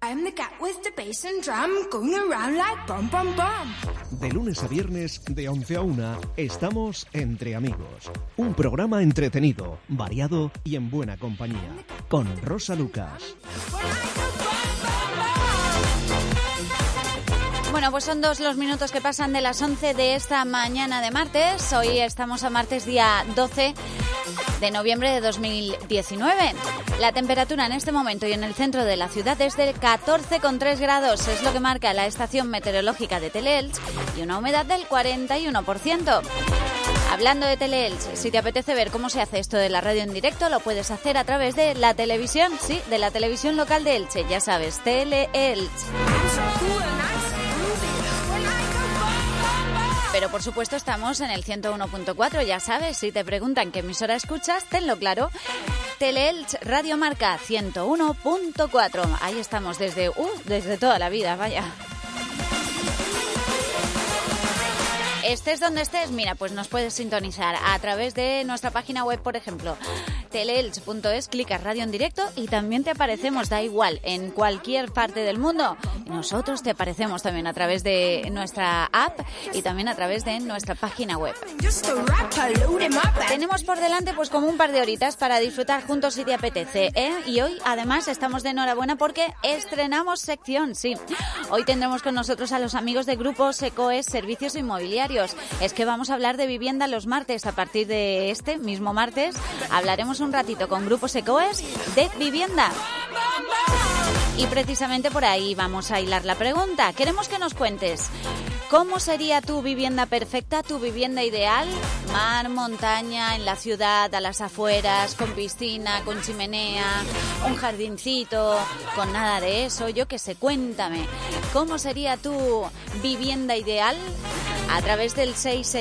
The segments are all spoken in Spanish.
I'm the cat with the bass and drum going around like bum bum bum. De lunes a viernes, de 11 a 1, estamos Entre Amigos. Un programa entretenido, variado y en buena compañía. Con Rosa Lucas. Bueno, pues son 2 los minutos que pasan de las 11 de esta mañana de martes. Hoy estamos a martes día 12 de noviembre de 2019. La temperatura en este momento y en el centro de la ciudad es de 14,3 grados. Es lo que marca la estación meteorológica de Teleelch y una humedad del 41%. Hablando de Teleelch, si te apetece ver cómo se hace esto de la radio en directo, lo puedes hacer a través de la televisión, sí, de la televisión local de Elche. Ya sabes, Teleelch. Pero por supuesto estamos en el 101.4, ya sabes, si te preguntan qué emisora escuchas, tenlo claro. Teleelch Radio Marca 101.4. Ahí estamos desde toda la vida, vaya. Estés donde estés, mira, pues nos puedes sintonizar a través de nuestra página web, por ejemplo, teleelch.es, clicas radio en directo y también te aparecemos, da igual, en cualquier parte del mundo. Y nosotros te aparecemos también a través de nuestra app y también a través de nuestra página web. Tenemos por delante pues como un par de horitas para disfrutar juntos si te apetece, ¿eh? Y hoy además estamos de enhorabuena porque estrenamos sección, sí. Hoy tendremos con nosotros a los amigos de Grupo Secoes Servicios Inmobiliarios. Es que vamos a hablar de vivienda los martes. A partir de este mismo martes hablaremos un ratito con Grupo Secoes de vivienda. Y precisamente por ahí vamos a hilar la pregunta. Queremos que nos cuentes cómo sería tu vivienda perfecta, tu vivienda ideal. Mar, montaña, en la ciudad, a las afueras, con piscina, con chimenea, un jardincito, con nada de eso. Yo qué sé, cuéntame. ¿Cómo sería tu vivienda ideal? A través del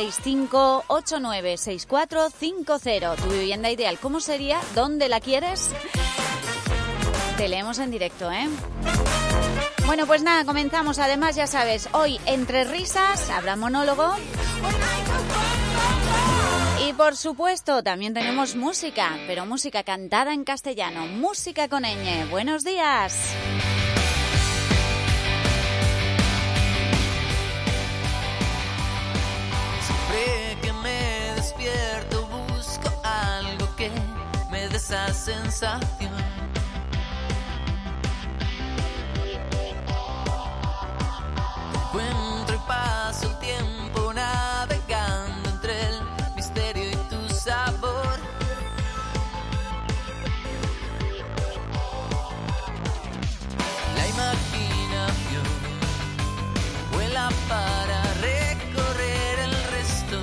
665-896450. Tu vivienda ideal, ¿cómo sería? ¿Dónde la quieres? Te leemos en directo, ¿eh? Bueno, pues nada, comenzamos. Además, ya sabes, hoy entre risas habrá monólogo. Y por supuesto, también tenemos música, pero música cantada en castellano. Música con ñ. Buenos días. Siempre que me despierto busco algo que me dé esa sensación. Encuentro y paso el tiempo navegando entre el misterio y tu sabor. La imaginación vuela para recorrer el resto.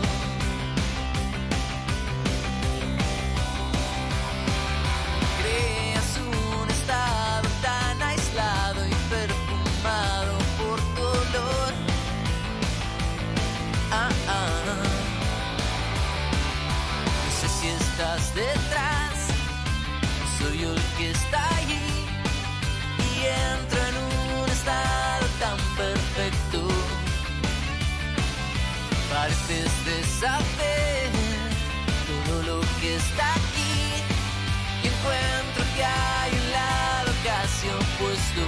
Creas un estado tan aislado y perfumado por tu olor. No sé si estás detrás, soy yo el que está allí y entro en un estado tan perfecto. Pareces de saber todo lo que está aquí y encuentro que hay un lado casi opuesto.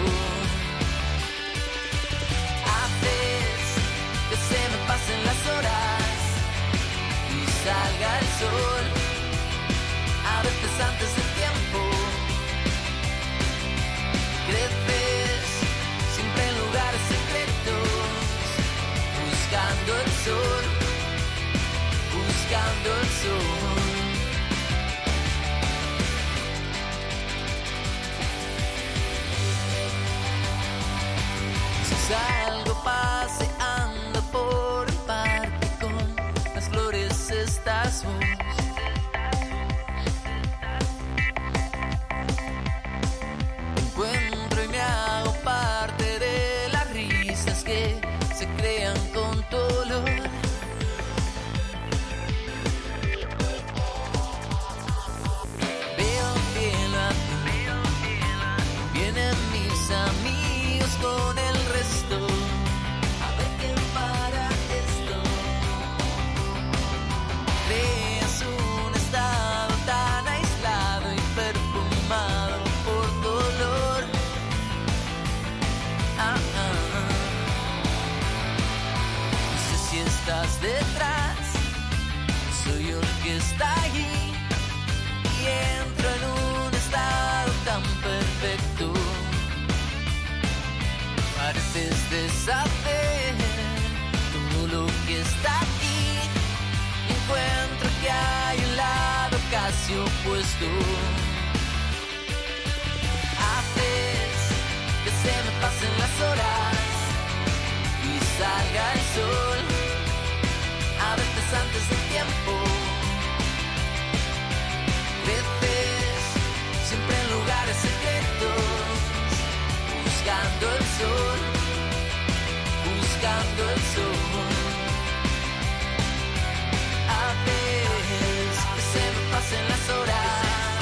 Haces que se me pasen las horas y salga el sol, a veces antes del tiempo. Creces siempre en lugares secretos, buscando el sol, buscando el sol. Si salgo paseando por el parque con las flores, estás vos. secreto. Haces que se me pasen las horas y salga el sol, a veces antes del tiempo. Veces siempre en lugares secretos, buscando el sol, buscando el sol. A veces que se me pasen las horas.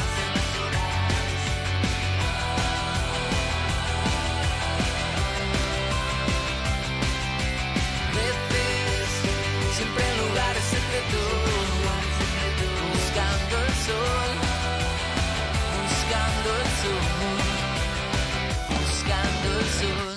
Veces siempre en lugares secretos, buscando el sol, buscando el sol, buscando el sol.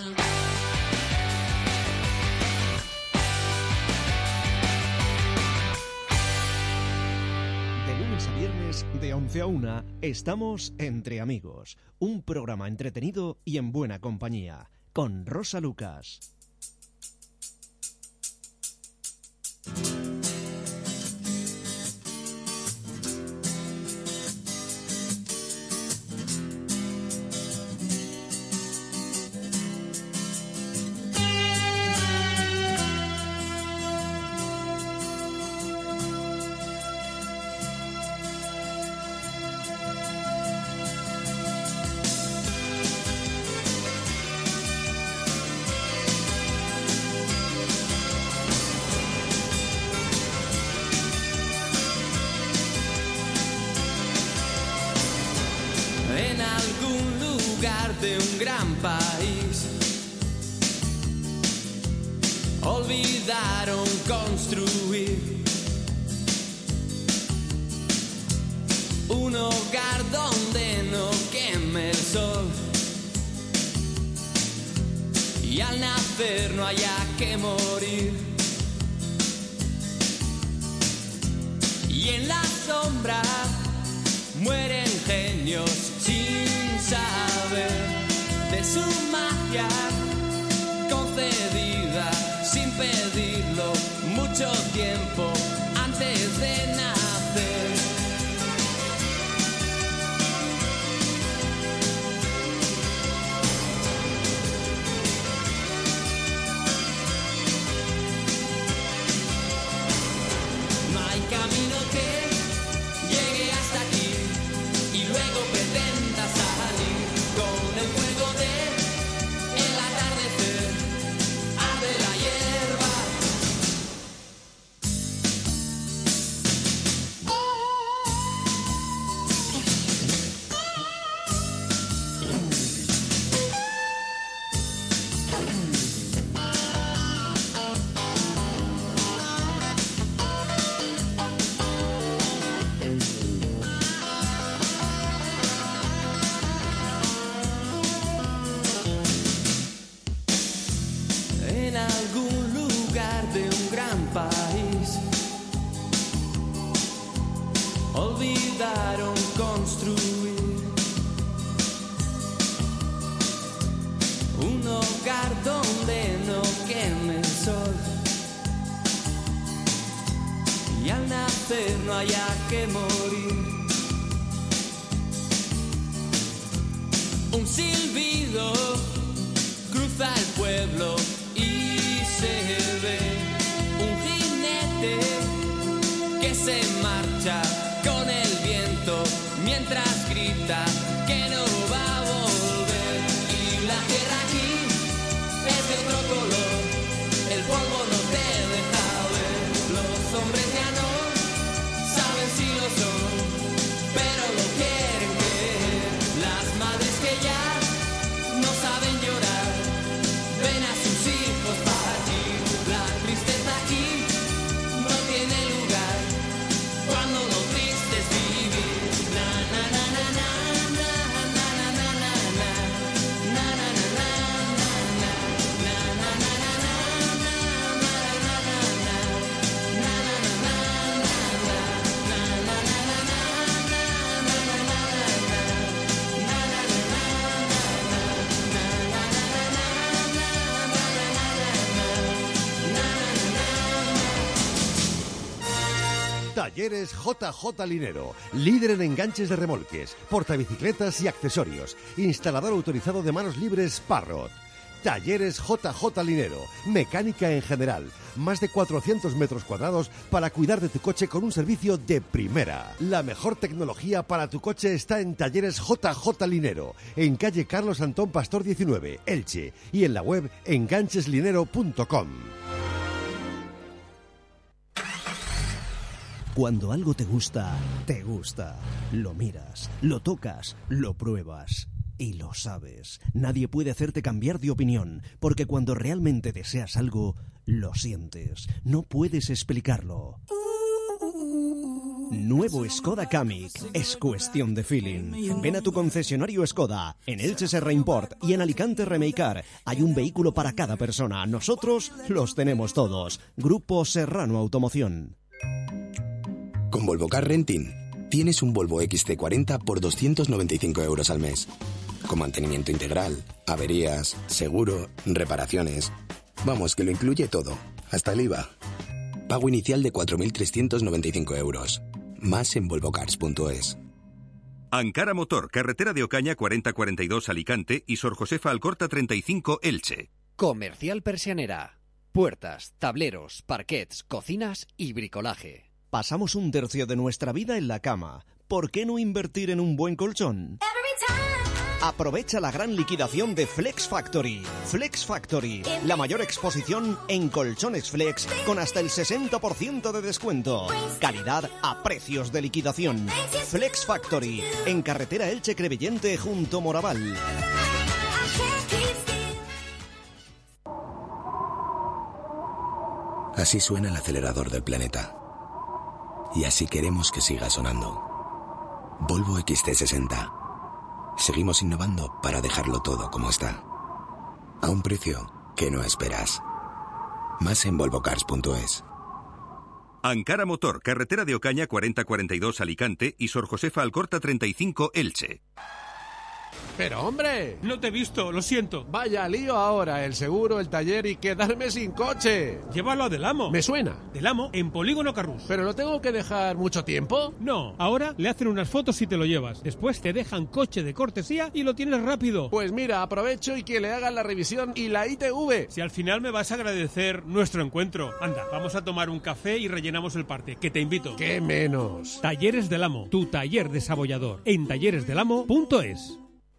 De lunes a viernes, de 11 a 1, estamos Entre Amigos, un programa entretenido y en buena compañía, con Rosa Lucas. En algún lugar de un gran país olvidaron construir un hogar donde no queme el sol y al nacer no haya que morir. Y en la sombra mueren genios sin saber de su magia concedida sin pedirlo mucho tiempo antes de nacer. No hay camino que llegue hasta aquí y luego pretenda salir con el fuego de el atardecer, arde la hierba. En algún lugar de un gran país olvidaron construir un hogar donde no queme el sol y al nacer no haya que morir. Un silbido cruza el pueblo y se ve un jinete que se marcha con el viento mientras grita que no va a volver. Y la tierra aquí es de otro color, el polvo no te deja ver. Los hombres ya no saben si lo son, pero lo quieren creer. Las madres que ya Talleres JJ Linero, líder en enganches de remolques, portabicicletas y accesorios. Instalador autorizado de manos libres Parrot. Talleres JJ Linero, mecánica en general. Más de 400 metros cuadrados para cuidar de tu coche con un servicio de primera. La mejor tecnología para tu coche está en Talleres JJ Linero, en calle Carlos Antón Pastor 19, Elche, y en la web engancheslinero.com. Cuando algo te gusta, te gusta. Lo miras, lo tocas, lo pruebas y lo sabes. Nadie puede hacerte cambiar de opinión, porque cuando realmente deseas algo, lo sientes. No puedes explicarlo. Nuevo Skoda Kamiq. Es cuestión de feeling. Ven a tu concesionario Skoda, en Elche Serra Import y en Alicante Remeicar. Hay un vehículo para cada persona. Nosotros los tenemos todos. Grupo Serrano Automoción. Con Volvo Car Renting tienes un Volvo XC40 por 295 euros al mes. Con mantenimiento integral, averías, seguro, reparaciones. Vamos, que lo incluye todo, hasta el IVA. Pago inicial de 4.395 euros. Más en volvocars.es. Ankara Motor, carretera de Ocaña 4042 Alicante y Sor Josefa Alcorta 35 Elche. Comercial Persianera. Puertas, tableros, parquets, cocinas y bricolaje. Pasamos un tercio de nuestra vida en la cama. ¿Por qué no invertir en un buen colchón? Aprovecha la gran liquidación de Flex Factory. Flex Factory, la mayor exposición en colchones flex con hasta el 60% de descuento. Calidad a precios de liquidación. Flex Factory, en carretera Elche-Crevillente junto Moraval. Así suena el acelerador del planeta. Y así queremos que siga sonando. Volvo XC60. Seguimos innovando para dejarlo todo como está. A un precio que no esperas. Más en volvocars.es. Ankara Motor, carretera de Ocaña 4042 Alicante y Sor Josefa Alcorta 35 Elche. Pero hombre, no te he visto, lo siento. Vaya lío ahora, el seguro, el taller y quedarme sin coche. Llévalo a Del Amo. Me suena. Del Amo, en Polígono Carrús. ¿Pero lo tengo que dejar mucho tiempo? No, ahora le hacen unas fotos y te lo llevas. Después te dejan coche de cortesía y lo tienes rápido. Pues mira, aprovecho y que le hagan la revisión y la ITV. Si al final me vas a agradecer nuestro encuentro. Anda, vamos a tomar un café y rellenamos el parte, que te invito. ¡Qué menos! Talleres Del Amo, tu taller desabollador, en talleresdelamo.es.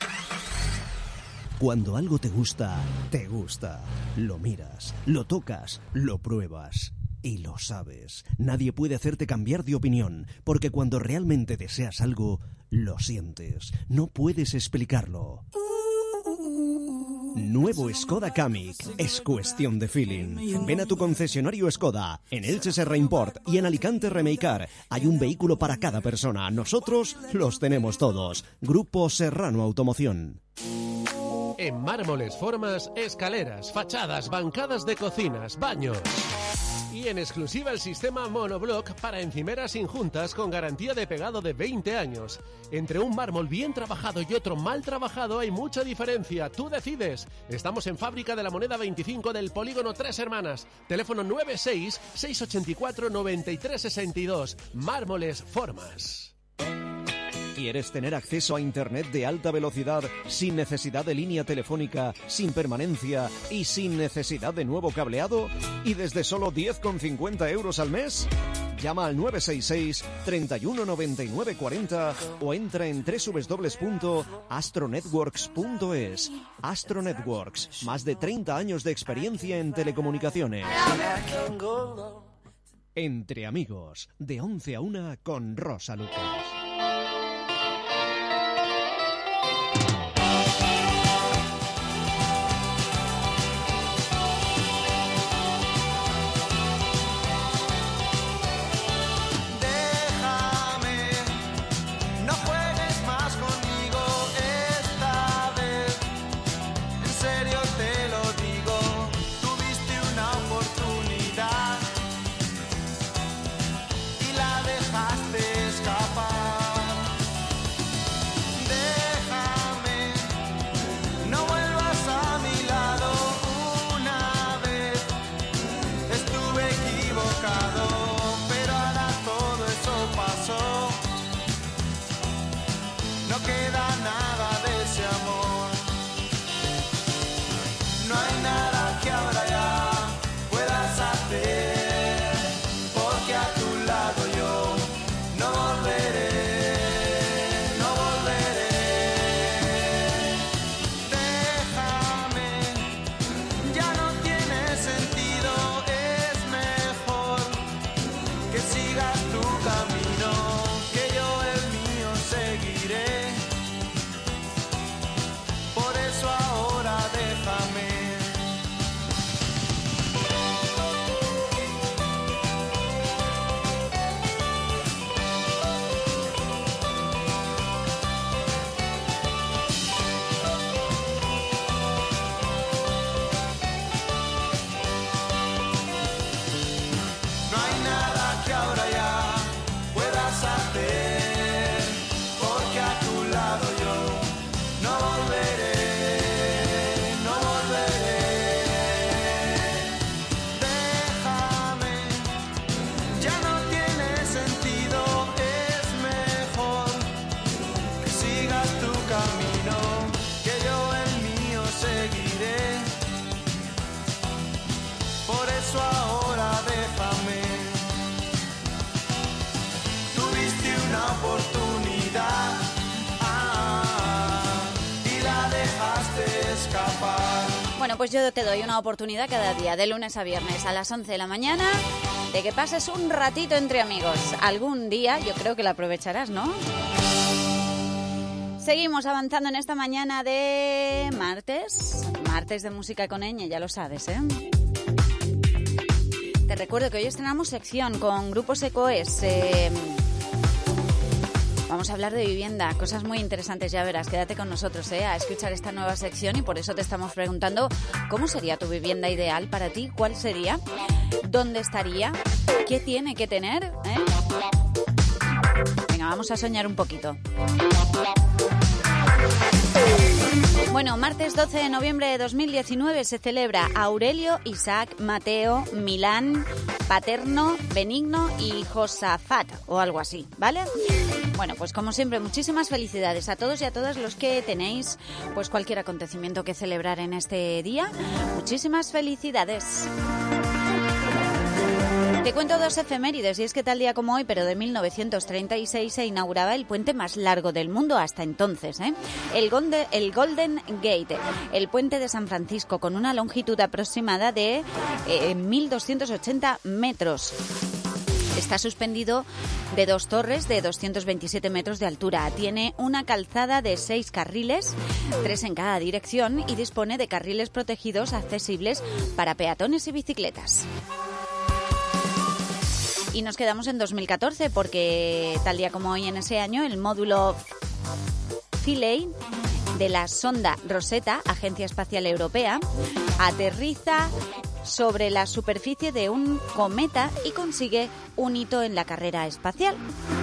Cuando algo te gusta, te gusta. Lo miras, lo tocas, lo pruebas y lo sabes. Nadie puede hacerte cambiar de opinión, porque cuando realmente deseas algo, lo sientes. No puedes explicarlo. Nuevo Skoda Kamiq. Es cuestión de feeling. Ven a tu concesionario Skoda, en Elche Serra Import y en Alicante Remeicar. Hay un vehículo para cada persona. Nosotros los tenemos todos. Grupo Serrano Automoción. En mármoles, formas, escaleras, fachadas, bancadas de cocinas, baños. Y en exclusiva el sistema monoblock para encimeras sin juntas con garantía de pegado de 20 años. Entre un mármol bien trabajado y otro mal trabajado hay mucha diferencia. Tú decides. Estamos en Fábrica de la Moneda 25 del Polígono Tres Hermanas. Teléfono 96-684-9362. Mármoles, formas. ¿Quieres tener acceso a Internet de alta velocidad sin necesidad de línea telefónica, sin permanencia y sin necesidad de nuevo cableado? ¿Y desde solo 10,50 euros al mes? Llama al 966 31 99 40 o entra en www.astronetworks.es. Astro Networks, más de 30 años de experiencia en telecomunicaciones. Entre amigos, de 11 a 1 con Rosa Lucas. Escapar. No hay nada que ahora ya puedas hacer, porque a tu lado yo no volveré. Bueno, pues yo te doy una oportunidad cada día, de lunes a viernes, a las 11 de la mañana, de que pases un ratito entre amigos. Algún día yo creo que la aprovecharás, ¿no? Seguimos avanzando en esta mañana de martes de música con Eñe, ya lo sabes, ¿eh? Te recuerdo que hoy estrenamos sección con Grupo Secoes. Vamos a hablar de vivienda, cosas muy interesantes, ya verás. Quédate con nosotros a escuchar esta nueva sección, y por eso te estamos preguntando cómo sería tu vivienda ideal para ti, cuál sería, dónde estaría, qué tiene que tener, Venga, vamos a soñar un poquito. Bueno, martes 12 de noviembre de 2019 se celebra Aurelio, Isaac, Mateo, Milán, Paterno, Benigno y Josafat, o algo así, ¿vale? Bueno, pues como siempre, muchísimas felicidades a todos y a todas los que tenéis pues cualquier acontecimiento que celebrar en este día. Muchísimas felicidades. Te cuento dos efemérides, y es que tal día como hoy, pero de 1936, se inauguraba el puente más largo del mundo hasta entonces, el Golden Gate, el puente de San Francisco, con una longitud aproximada de 1.280 metros. Está suspendido de dos torres de 227 metros de altura. Tiene una calzada de 6 carriles, 3 en cada dirección, y dispone de carriles protegidos accesibles para peatones y bicicletas. Y nos quedamos en 2014 porque tal día como hoy en ese año el módulo Philae de la sonda Rosetta, Agencia Espacial Europea, aterriza sobre la superficie de un cometa y consigue un hito en la carrera espacial.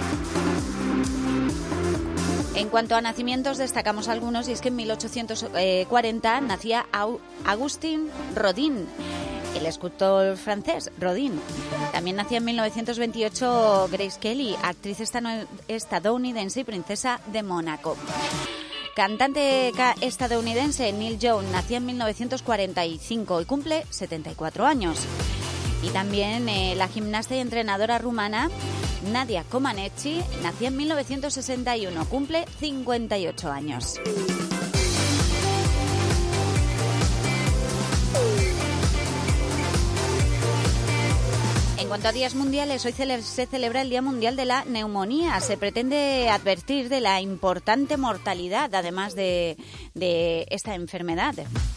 En cuanto a nacimientos, destacamos algunos, y es que en 1840 nacía Auguste Rodin, el escultor francés Rodin. También nacía en 1928 Grace Kelly, actriz estadounidense y princesa de Mónaco. Cantante estadounidense Neil Young nacía en 1945 y cumple 74 años. Y también la gimnasta y entrenadora rumana Nadia Comaneci nacía en 1961, cumple 58 años. En cuanto a días mundiales, hoy se celebra el Día Mundial de la Neumonía. Se pretende advertir de la importante mortalidad, además de esta enfermedad,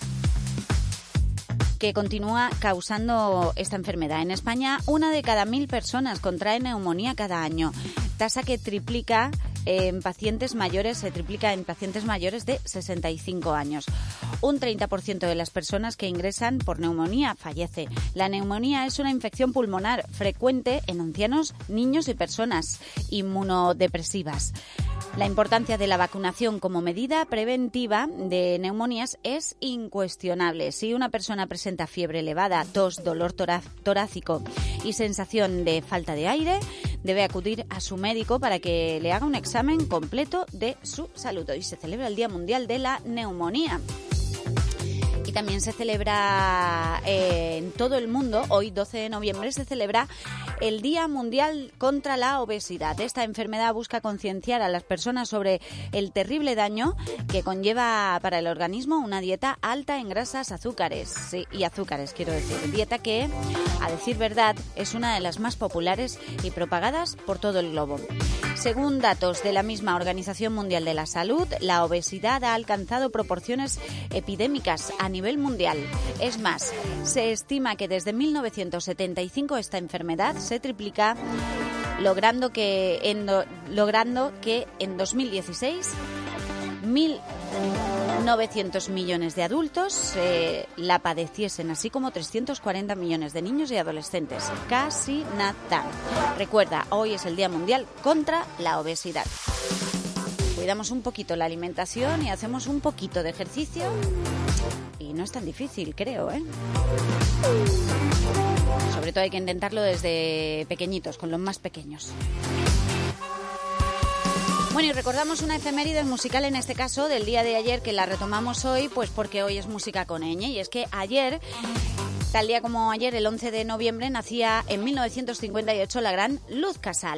que continúa causando esta enfermedad. En España, 1 de cada 1.000 personas contrae neumonía cada año, tasa que triplica en pacientes mayores, se triplica en pacientes mayores de 65 años. Un 30% de las personas que ingresan por neumonía fallece. La neumonía es una infección pulmonar frecuente en ancianos, niños y personas inmunodepresivas. La importancia de la vacunación como medida preventiva de neumonías es incuestionable. Si una persona presenta fiebre elevada, tos, dolor torácico y sensación de falta de aire, debe acudir a su médico para que le haga un examen completo de su salud. Hoy se celebra el Día Mundial de la Neumonía. Y también se celebra en todo el mundo, hoy 12 de noviembre, se celebra el Día Mundial contra la Obesidad. Esta enfermedad busca concienciar a las personas sobre el terrible daño que conlleva para el organismo una dieta alta en grasas, azúcares, dieta que, a decir verdad, es una de las más populares y propagadas por todo el globo. Según datos de la misma Organización Mundial de la Salud, la obesidad ha alcanzado proporciones epidémicas a nivel mundial. Es más, se estima que desde 1975 esta enfermedad se triplica, logrando que en 2016 1.900 millones de adultos la padeciesen, así como 340 millones de niños y adolescentes. Casi nada. Recuerda, hoy es el Día Mundial contra la Obesidad. Cuidamos un poquito la alimentación y hacemos un poquito de ejercicio. Y no es tan difícil, creo, ¿eh? Sobre todo hay que intentarlo desde pequeñitos, con los más pequeños. Bueno, y recordamos una efeméride musical, en este caso, del día de ayer, que la retomamos hoy, pues porque hoy es música con ñ. Y es que ayer, tal día como ayer, el 11 de noviembre, nacía en 1958 la gran Luz Casal.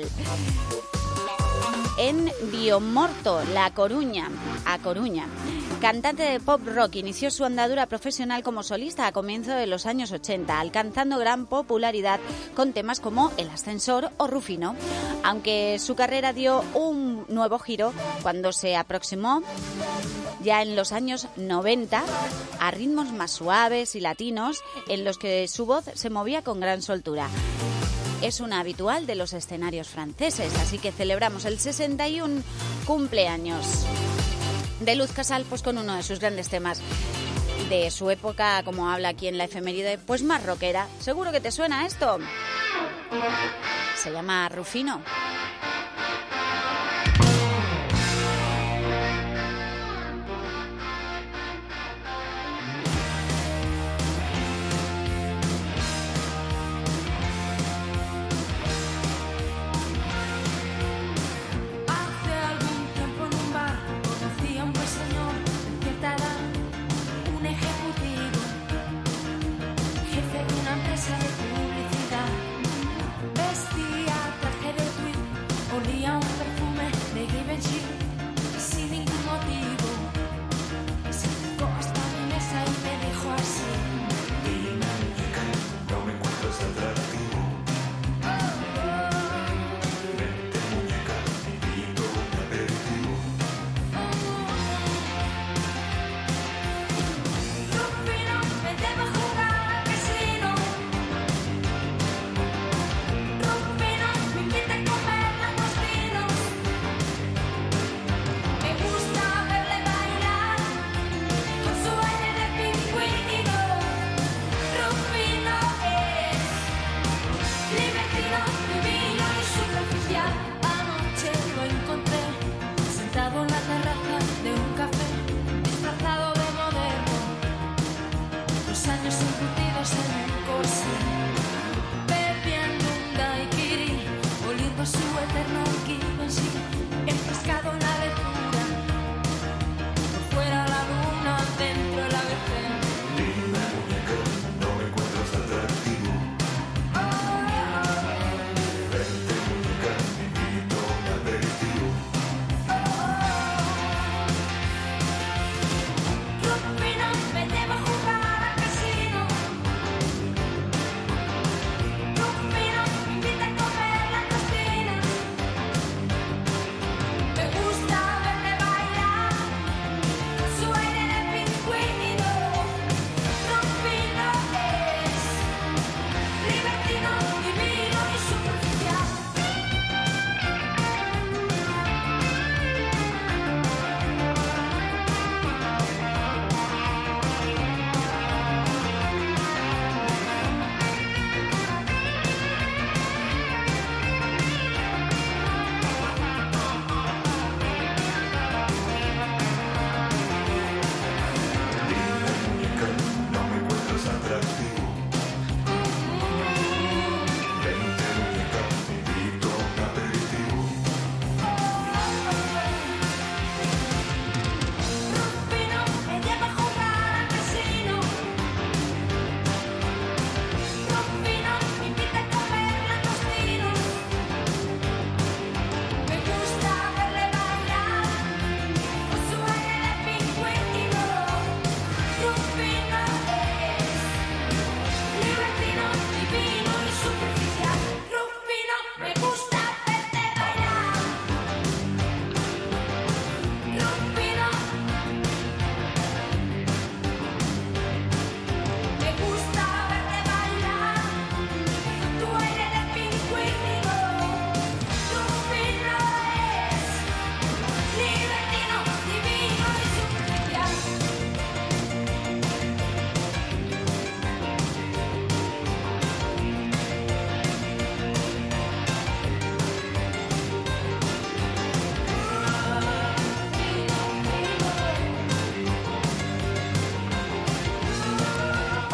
En Biomorto, A Coruña. Cantante de pop rock, inició su andadura profesional como solista a comienzos de los años 80, alcanzando gran popularidad con temas como El Ascensor o Rufino, aunque su carrera dio un nuevo giro cuando se aproximó ya en los años 90 a ritmos más suaves y latinos en los que su voz se movía con gran soltura. Es una habitual de los escenarios franceses, así que celebramos el 61 cumpleaños de Luz Casal, pues con uno de sus grandes temas de su época, como habla aquí en la efeméride, pues más rockera. ¿Seguro que te suena esto? Se llama Rufino.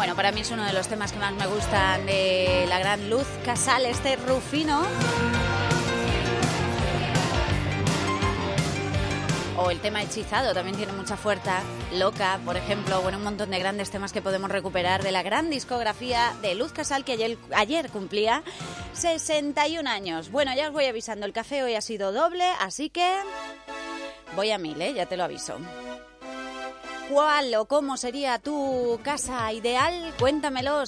Bueno, para mí es uno de los temas que más me gustan de la gran Luz Casal, este Rufino. O el tema Hechizado, también tiene mucha fuerza. Loca, por ejemplo. Bueno, un montón de grandes temas que podemos recuperar de la gran discografía de Luz Casal, que ayer cumplía 61 años. Bueno, ya os voy avisando, el café hoy ha sido doble, así que voy a 1000, ya te lo aviso. ¿Cuál o cómo sería tu casa ideal? Cuéntamelo,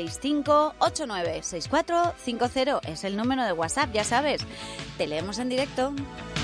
665-896450. Es el número de WhatsApp, ya sabes. Te leemos en directo.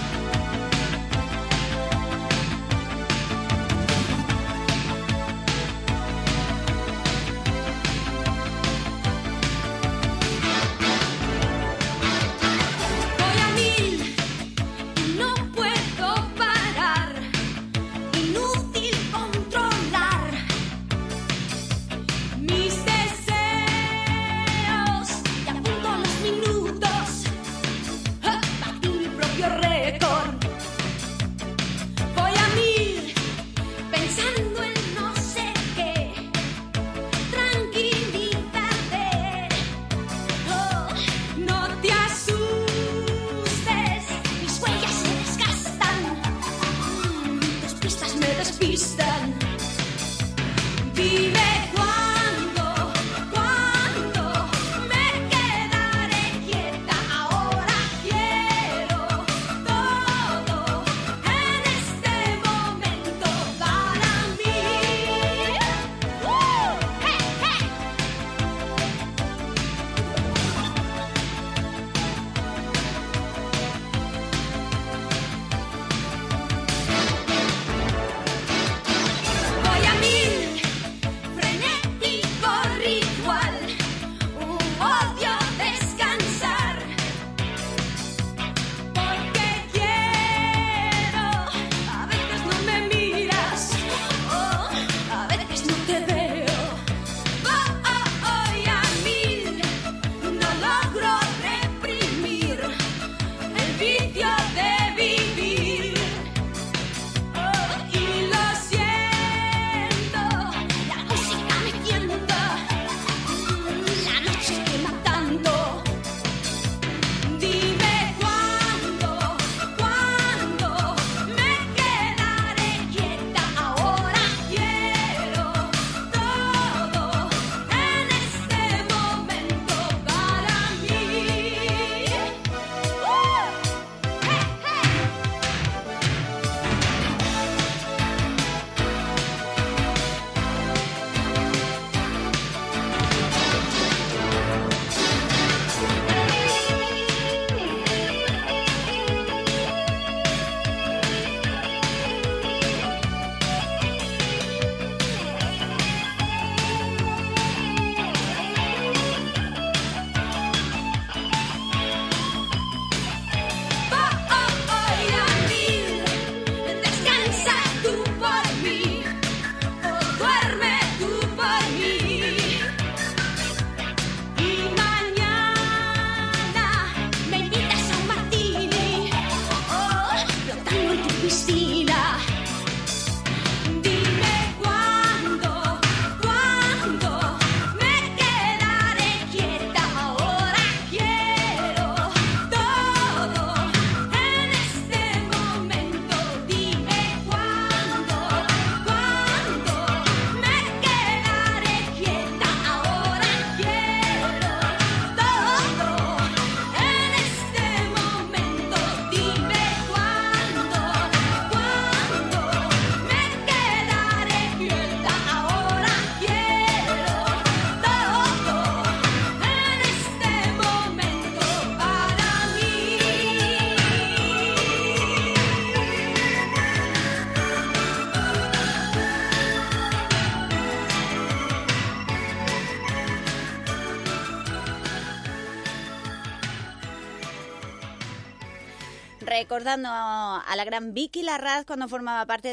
Recordando a la gran Vicky Larraz cuando formaba parte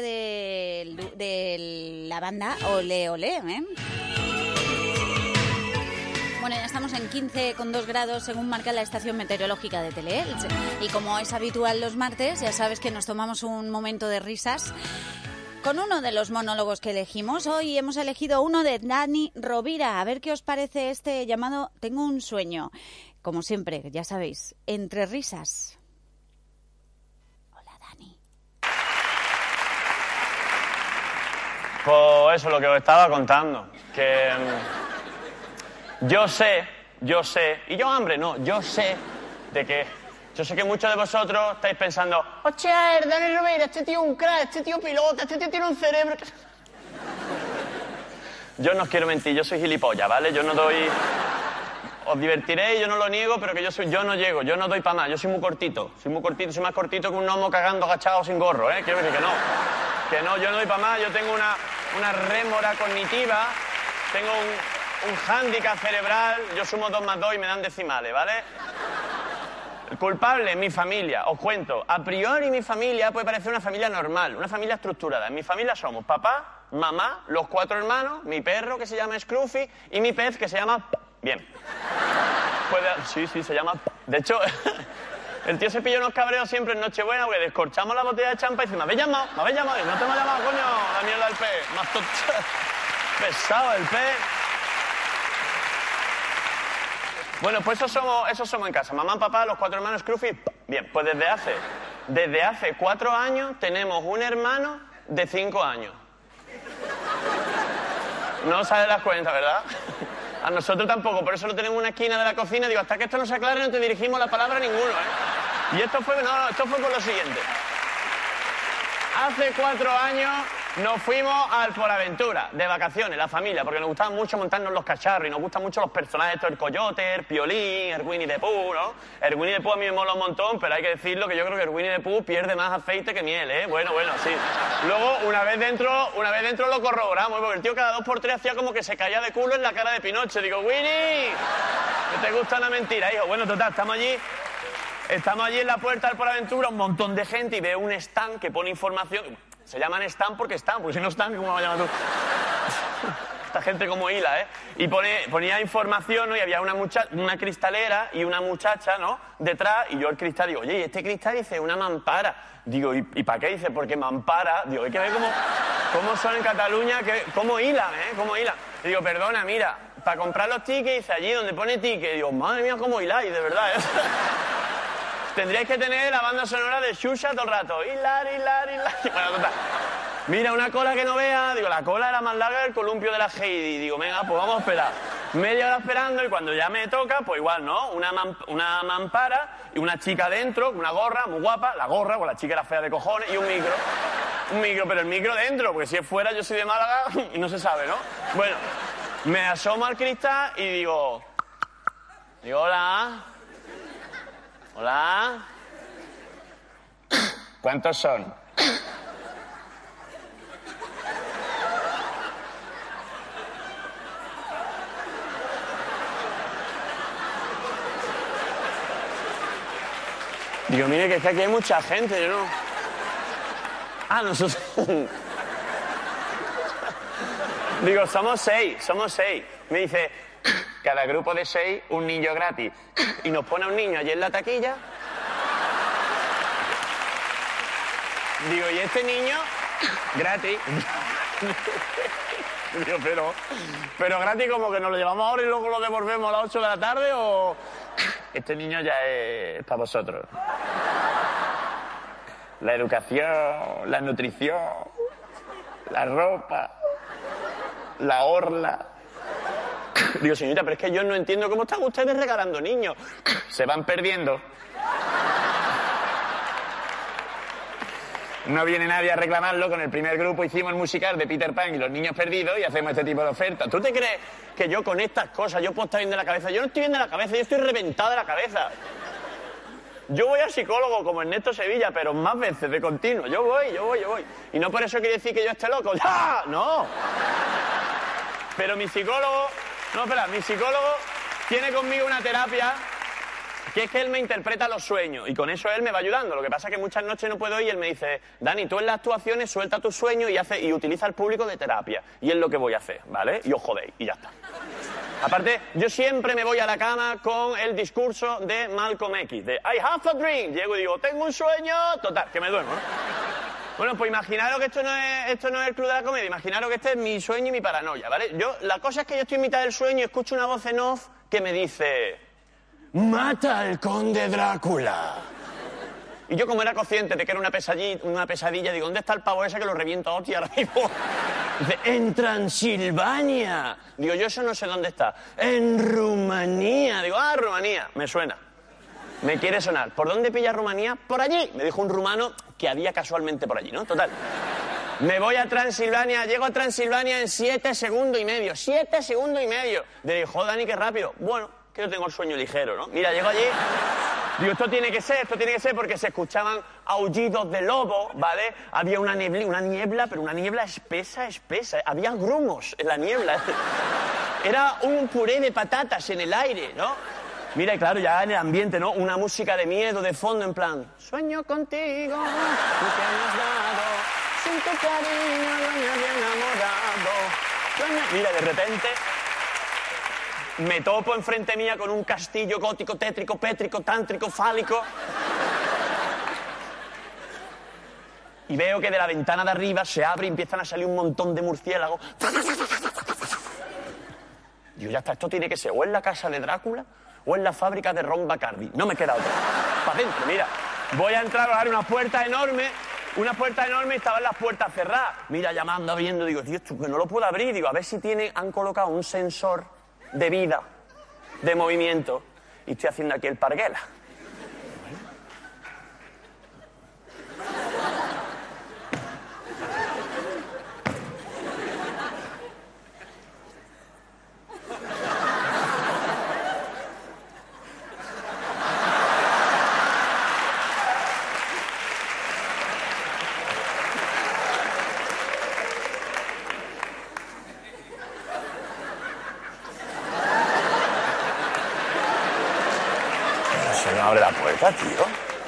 de la banda Ole Ole, ¿eh? Bueno, ya estamos en 15,2 grados según marca la estación meteorológica de Teleelch. Y como es habitual los martes, ya sabes que nos tomamos un momento de risas con uno de los monólogos que elegimos. Hoy hemos elegido uno de Dani Rovira. A ver qué os parece este llamado Tengo un sueño. Como siempre, ya sabéis, entre risas. Hola, Dani. Pues eso es lo que os estaba contando. Que yo sé, y yo hambre no, yo sé que muchos de vosotros estáis pensando, hostia, Dani Rovira, este tío es un crack, este tío pilota, este tío tiene un cerebro. Yo no os quiero mentir, yo soy gilipollas, ¿vale? Yo no doy... Os divertiréis, yo no lo niego, pero que yo no llego, yo no doy para más, yo soy muy cortito, soy más cortito que un gnomo cagando agachado sin gorro, ¿eh? Quiero decir que no, yo no doy para más, yo tengo una rémora cognitiva, tengo un hándicap cerebral, yo sumo 2 más 2 y me dan decimales, ¿vale? El culpable, mi familia, os cuento, a priori mi familia puede parecer una familia normal, una familia estructurada. En mi familia somos papá, mamá, los 4 hermanos, mi perro que se llama Scruffy y mi pez que se llama... Bien. Sí, se llama... De hecho, el tío se pilla unos cabreos siempre en Nochebuena porque descorchamos la botella de champa y dice, me habéis llamado, y no te hemos llamado, coño, la mierda del pez, más pesado el pez. Bueno, pues eso somos en casa, mamá, papá, los 4 hermanos Scruffy. Bien, pues desde hace 4 años tenemos un hermano de 5 años. No os das cuenta, ¿verdad? A nosotros tampoco, por eso lo tenemos en una esquina de la cocina. Digo, hasta que esto no se aclare no te dirigimos la palabra a ninguno, ¿eh? Y esto fue por lo siguiente. Hace 4 años nos fuimos al Poraventura, de vacaciones, la familia, porque nos gustaba mucho montarnos los cacharros y nos gustan mucho los personajes, estos, el Coyote, el Piolín, el Winnie the Pooh, ¿no? El Winnie the Pooh a mí me mola un montón, pero hay que decirlo que yo creo que el Winnie the Pooh pierde más aceite que miel, ¿eh? Bueno, sí. Luego, una vez dentro lo corroboramos, porque el tío cada 2 por 3 hacía como que se caía de culo en la cara de Pinocho. Digo, Winnie, que te gusta la mentira, hijo. Bueno, total, estamos allí en la puerta del Poraventura, un montón de gente, y veo un stand que pone información. Se llaman stand porque si no están, ¿cómo lo llamas tú? Esta gente como hila, ¿eh? Y ponía información, ¿no? Y había una cristalera y una muchacha, ¿no? Detrás, y yo el cristal digo, oye, ¿y este cristal dice una mampara? Digo, ¿y para qué dice? Porque mampara. Digo, hay que ver cómo son en Cataluña, cómo hilan, ¿eh? Cómo hilan. Y digo, perdona, mira, para comprar los tickets, dice allí donde pone ticket. Digo, madre mía, cómo hiláis, de verdad, ¿eh? Tendríais que tener la banda sonora de Xuxa todo el rato. Hilar. Bueno, total. Mira, una cola que no vea. Digo, la cola era más larga que el columpio de la Heidi. Digo, venga, pues vamos a esperar. Media hora esperando y cuando ya me toca, pues igual, ¿no? Una mampara y una chica dentro, una gorra muy guapa. La gorra, pues la chica era fea de cojones. Y un micro. Pero el micro dentro, porque si es fuera yo soy de Málaga y no se sabe, ¿no? Bueno, me asomo al cristal y digo, hola. Hola. ¿Cuántos son? Digo, mire, que es que aquí hay mucha gente, yo no... Ah, nosotros... Digo, somos 6. Me dice, cada grupo de 6, un niño gratis. Y nos pone a un niño allí en la taquilla. Digo, ¿y este niño? Gratis. Digo, pero gratis como que nos lo llevamos ahora y luego lo devolvemos a las 8 de la tarde, o... Este niño ya es para vosotros. La educación, la nutrición, la ropa, la orla. Digo, señorita, pero es que yo no entiendo cómo están ustedes regalando niños. Se van perdiendo. No viene nadie a reclamarlo. Con el primer grupo hicimos el musical de Peter Pan y los niños perdidos y hacemos este tipo de ofertas. ¿Tú te crees que yo con estas cosas yo puedo estar bien de la cabeza? Yo no estoy bien de la cabeza, yo estoy reventada de la cabeza. Yo voy al psicólogo como Ernesto Sevilla, pero más veces de continuo. Yo voy. Y no por eso quiere decir que yo esté loco. ¡Ah! No. Pero mi psicólogo... No, espera, mi psicólogo tiene conmigo una terapia que es que él me interpreta los sueños y con eso él me va ayudando. Lo que pasa es que muchas noches no puedo ir y él me dice, Dani, tú en las actuaciones suelta tus sueños y utiliza al público de terapia. Y es lo que voy a hacer, ¿vale? Y os jodéis, y ya está. Aparte, yo siempre me voy a la cama con el discurso de Malcolm X, de I have a dream. Llego y digo, tengo un sueño, total, que me duermo, ¿no? Bueno, pues imaginaros que esto no es el Club de la Comedia, imaginaros que este es mi sueño y mi paranoia, ¿vale? La cosa es que yo estoy en mitad del sueño y escucho una voz en off que me dice... ¡Mata al conde Drácula! Y yo, como era consciente de que era una pesadilla, digo, ¿dónde está el pavo ese que lo reviento a hostia ahora mismo? Dice, ¡en Transilvania! Digo, yo eso no sé dónde está. ¡En Rumanía! Digo, Rumanía, me suena. Me quiere sonar. ¿Por dónde pilla Rumanía? Por allí. Me dijo un rumano que había casualmente por allí, ¿no? Total. Me voy a Transilvania, llego a Transilvania en 7 segundos y medio. 7 segundos y medio. Digo, joder, Dani, qué rápido. Bueno, que yo tengo el sueño ligero, ¿no? Mira, llego allí. Digo, esto tiene que ser porque se escuchaban aullidos de lobo, ¿vale? Había una niebla, pero una niebla espesa. Había grumos en la niebla. Era un puré de patatas en el aire, ¿no? Mira, y claro, ya en el ambiente, ¿no? Una música de miedo de fondo, en plan... Sueño contigo, tú que me has dado, sin tu cariño no me había enamorado. Mira, de repente... Me topo enfrente mía con un castillo gótico, tétrico, pétrico, tántrico, fálico. Y veo que de la ventana de arriba se abre y empiezan a salir un montón de murciélagos. Digo, ya está, esto tiene que ser o en la casa de Drácula o en la fábrica de Ron Bacardi. No me queda otra. Para adentro, mira. Voy a entrar a dar una puerta enorme y estaban las puertas cerradas. Mira, llamando, viendo, digo, tío, esto que no lo puedo abrir. Digo, a ver si han colocado un sensor de vida, de movimiento, y estoy haciendo aquí el parguela. Abre la puerta, tío.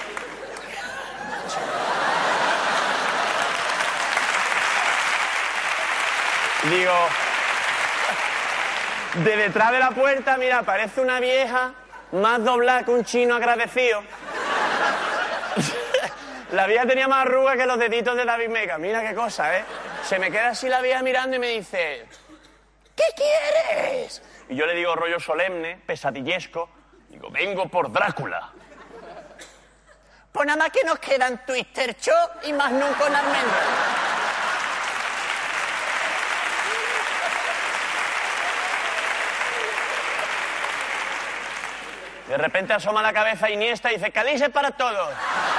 Digo, de detrás de la puerta, mira, parece una vieja más doblada que un chino agradecido. La vieja tenía más arrugas que los deditos de David Mega. Mira qué cosa, ¿eh? Se me queda así la vieja mirando y me dice, ¿qué quieres? Y yo le digo rollo solemne, pesadillesco. Digo, vengo por Drácula. Pues nada más que nos quedan Twister Show y más nunca con almendras. De repente asoma la cabeza Iniesta y dice, Calices para todos.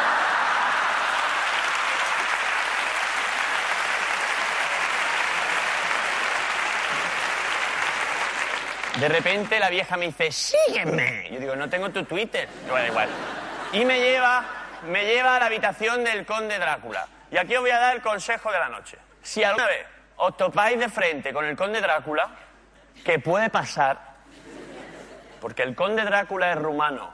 De repente la vieja me dice, sígueme. Yo digo, no tengo tu Twitter. Yo, da igual. Y me lleva a la habitación del conde Drácula. Y aquí os voy a dar el consejo de la noche. Si alguna vez os topáis de frente con el conde Drácula, que puede pasar, porque el conde Drácula es rumano.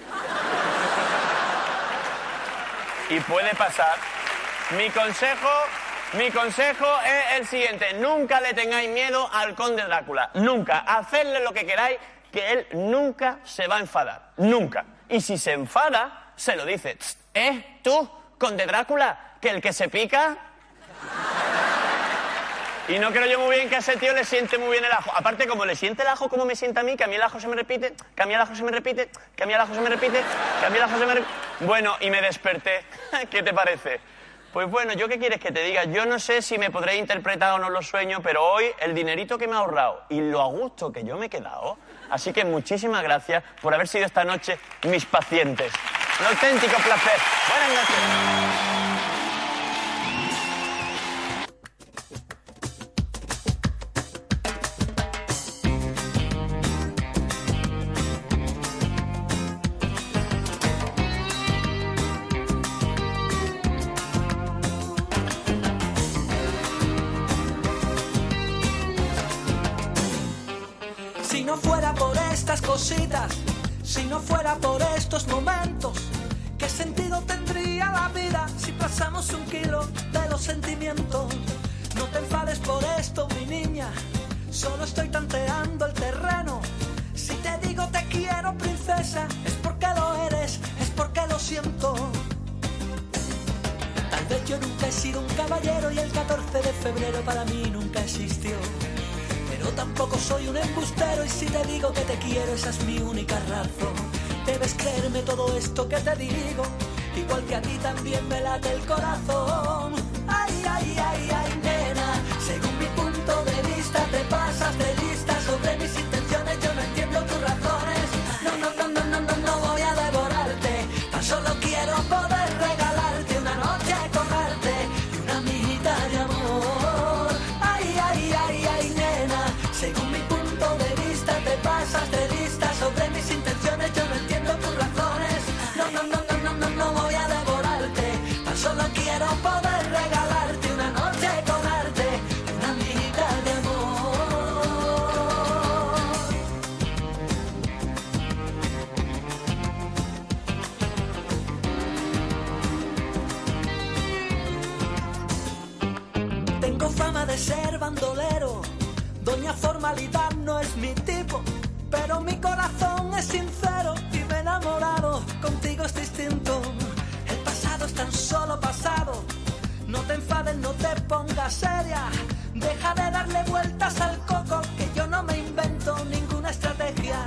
Y puede pasar. Mi consejo es el siguiente. Nunca le tengáis miedo al conde Drácula. Nunca. Hacedle lo que queráis, que él nunca se va a enfadar. Nunca. Y si se enfada, se lo dice. Tú, conde Drácula, que el que se pica... Y no creo yo muy bien que a ese tío le siente muy bien el ajo. Aparte, como le siente el ajo como me sienta a mí, que a mí el ajo se me repite, que a mí el ajo se me repite, que a mí el ajo se me repite, que a mí el ajo se me repite... Bueno, y me desperté. ¿Qué te parece? Pues bueno, ¿yo qué quieres que te diga? Yo no sé si me podré interpretar o no los sueños, pero hoy el dinerito que me he ahorrado y lo a gusto que yo me he quedado, así que muchísimas gracias por haber sido esta noche mis pacientes. Un auténtico placer. Buenas noches. Si no fuera por estas cositas, si no fuera por estos momentos, ¿qué sentido tendría la vida si pasamos 1 kilo de los sentimientos? No te enfades por esto, mi niña, solo estoy tanteando el terreno. Si te digo te quiero, princesa, es porque lo eres, es porque lo siento. Tal vez yo nunca he sido un caballero y el 14 de febrero para mí nunca existió. Pero tampoco soy un embustero y si te digo que te quiero esa es mi única razón. Debes creerme todo esto que te digo, igual que a ti también me late el corazón. Ay, ay, ay, ay, nena, según mi punto de vista te pasas de lista sobre mis intenciones, yo no entiendo tus razones. No voy a devorarte, tan solo quiero poder regalarte una noche con arte y una amiguita de amor. Ay, ay, ay, ay, nena, según mi punto de vista te pasas de lista sobre mis intenciones, yo no entiendo tus razones. No voy a devorarte, tan solo quiero poder regalarte una noche con arte y una amiguita de amor. Tengo fama de ser bandolero, doña formalidad no es mi tipo, pero mi corazón es sincero y me he enamorado, contigo es distinto. El pasado es tan solo pasado, no te enfades, no te pongas seria, deja de darle vueltas al coco, que yo no me invento ninguna estrategia.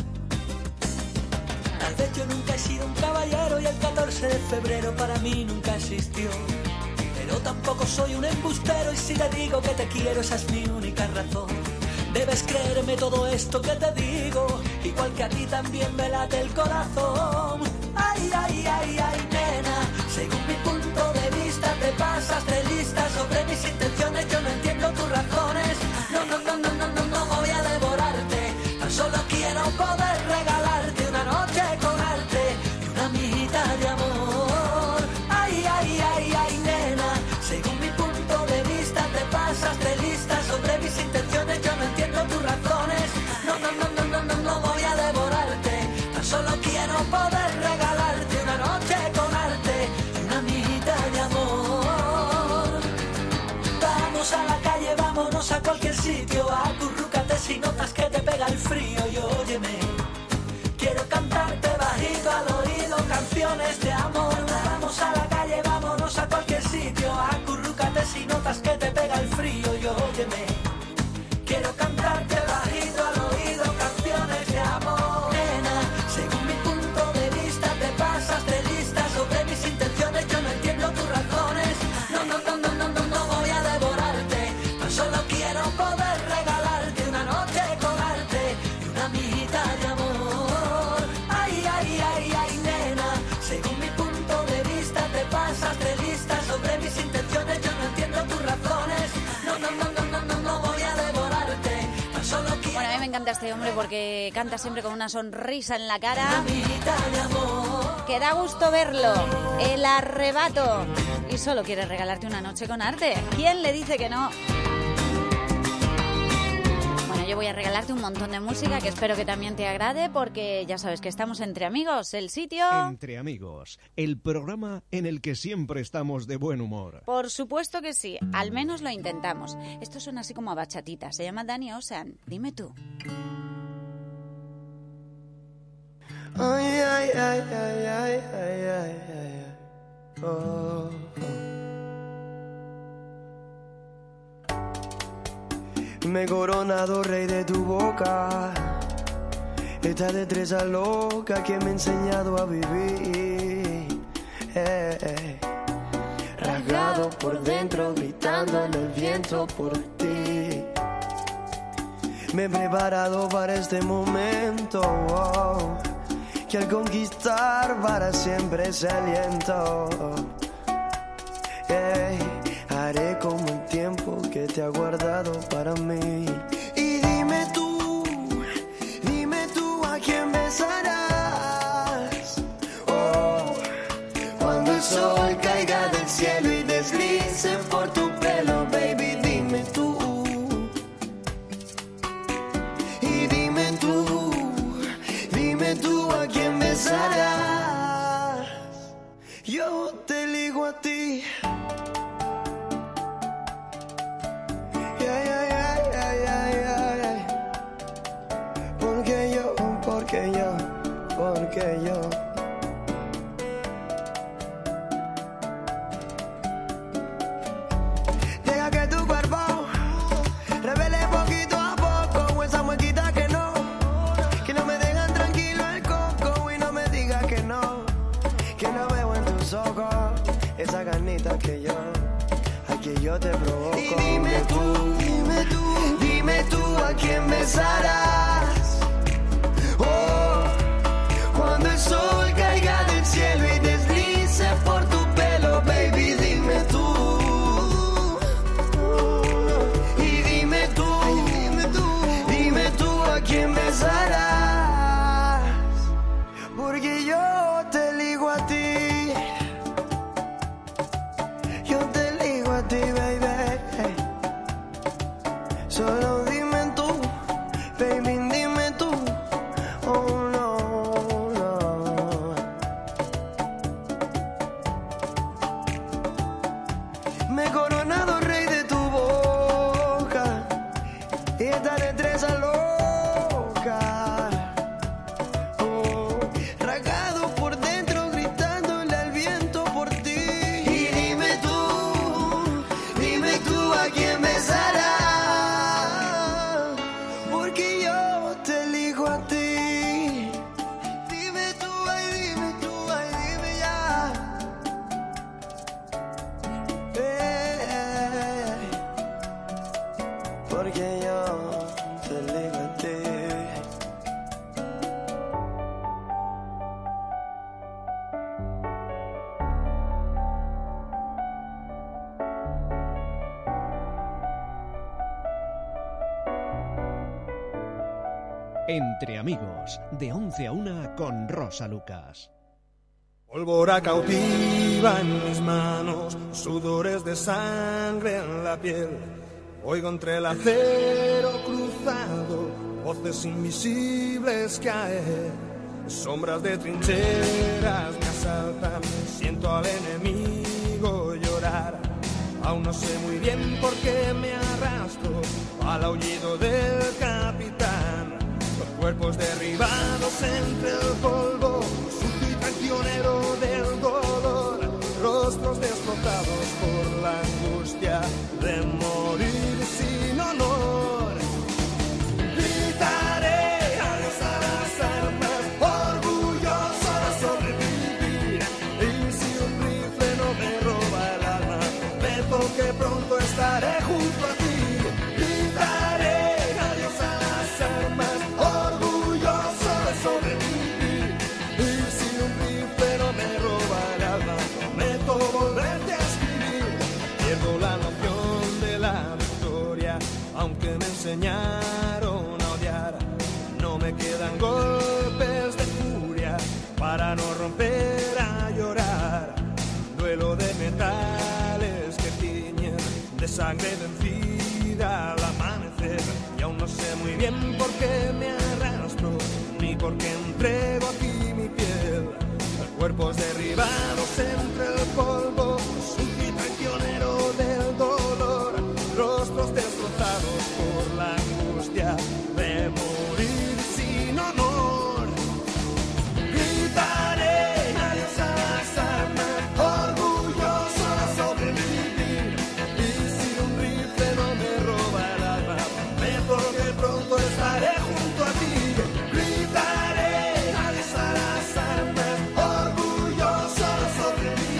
Tal vez yo nunca he sido un caballero y el 14 de febrero para mí nunca existió. Pero tampoco soy un embustero y si te digo que te quiero esa es mi única razón. Debes creerme todo esto que te digo, igual que a ti también me late el corazón. Ay, ay, ay, ay, nena, según mi punto de vista te pasas de lista sobre mis intenciones, yo no entiendo tus razones. No voy a devorarte, tan solo quiero poder regalarte una noche con arte y una amiguita de amor. Ay, ay, ay, ay, nena, según mi punto de vista te pasas de lista sobre mis intenciones, yo no entiendo tus razones. No voy a devorarte, tan solo quiero poder regalarte una noche con arte y una amiguita de amor. Vamos a la calle, vámonos a cualquier sitio, acurrúcate si notas que te pega el frío y óyeme, quiero cantarte bajito al oído canciones de amor. Vamos a la calle, vámonos a cualquier sitio, acurrúcate si notas que te pega el frío y óyeme, quiero cantarte bajito al oído canciones de amor. Nena, según mi punto de vista te pasas de lista sobre mis intenciones, yo no entiendo tus razones. No voy a devorarte, tan solo quiero poder regalarte una noche con arte y una amiguita de amor. Ay, ay, ay, ay, nena, según mi punto de vista te pasas de lista sobre mis intenciones, yo no entiendo tus razones. No voy a devorarte, tan solo quiero. Bueno, a mí me encanta este hombre porque canta siempre con una sonrisa en la cara, que da gusto verlo, el arrebato, y solo quiere regalarte una noche con arte. ¿Quién le dice que no? Bueno, yo voy a regalarte un montón de música que espero que también te agrade, porque ya sabes que estamos entre amigos, el sitio... Entre amigos, el programa en el que siempre estamos de buen humor. Por supuesto que sí, al menos lo intentamos. Esto suena así como a bachatita, se llama Danny Ocean, dime tú. Ay, ay, ay, ay, ay, ay, ay, ay. Oh, Me he coronado rey de tu boca, esta destreza loca que me ha enseñado a vivir. Rasgado por dentro, gritando en el viento por ti. Me he preparado para este momento, oh, que al conquistar para siempre ese aliento. Haré como el tiempo que te ha guardado para mí. Y dime tú a quién besarás. Oh, cuando el sol caiga del cielo y deslice por tu pelo, baby, dime tú. Y dime tú a quién besarás. Yo te ligo a ti. Yeah, yeah, yeah, yeah, yeah. besarás, porque yo te elijo a ti. Yo te elijo a ti, baby. Solo dime tú, baby, dime tú. Oh no, no. Me he coronado rey de tu boca y esta destreza loca. Oh, rasgado por dentro, gritándole al viento por ti. Y dime tú a quién besarás, porque yo te elijo a ti. Dime tú, ay, dime ya. Porque yo te elijo a ti. Entre amigos, de 11 a 1 con Rosa Lucas. Pólvora cautiva en mis manos, sudores de sangre en la piel. Oigo entre el acero cruzado, voces invisibles caer. Sombras de trincheras me asaltan, siento al enemigo llorar. Aún no sé muy bien por qué me arrastro al aullido del capitán. Los cuerpos derribados entre el polvo, sucio y traicionero del dolor. Rostros destrozados por la angustia de morir sin honor. Gritaré adiós a las armas, orgulloso de sobrevivir. Y si un rifle no me roba el alma, prometo que pronto estaré junto a ti. Gritaré adiós a las armas, orgulloso de sobrevivir. Y si un rifle no me roba el alma, prometo volverte a escribir. Pierdo la noción de la victoria, aunque me enseñaron a odiar. No me quedan golpes de furia para no romper a llorar. Duelo de metales que tiñen de sangre vencida al amanecer. Y aún no sé muy bien por qué me arrastro, ni por qué entrego aquí mi piel. Cuerpos derribados entre el polvo, sucio y traicionero del dolor. Rostros destrozados por la angustia de morir sin honor. Gritaré adiós a las armas, orgulloso de sobrevivir. Y si un rifle no me roba el alma, prometo que pronto estaré junto a ti. Gritaré adiós a las armas, orgulloso de sobrevivir.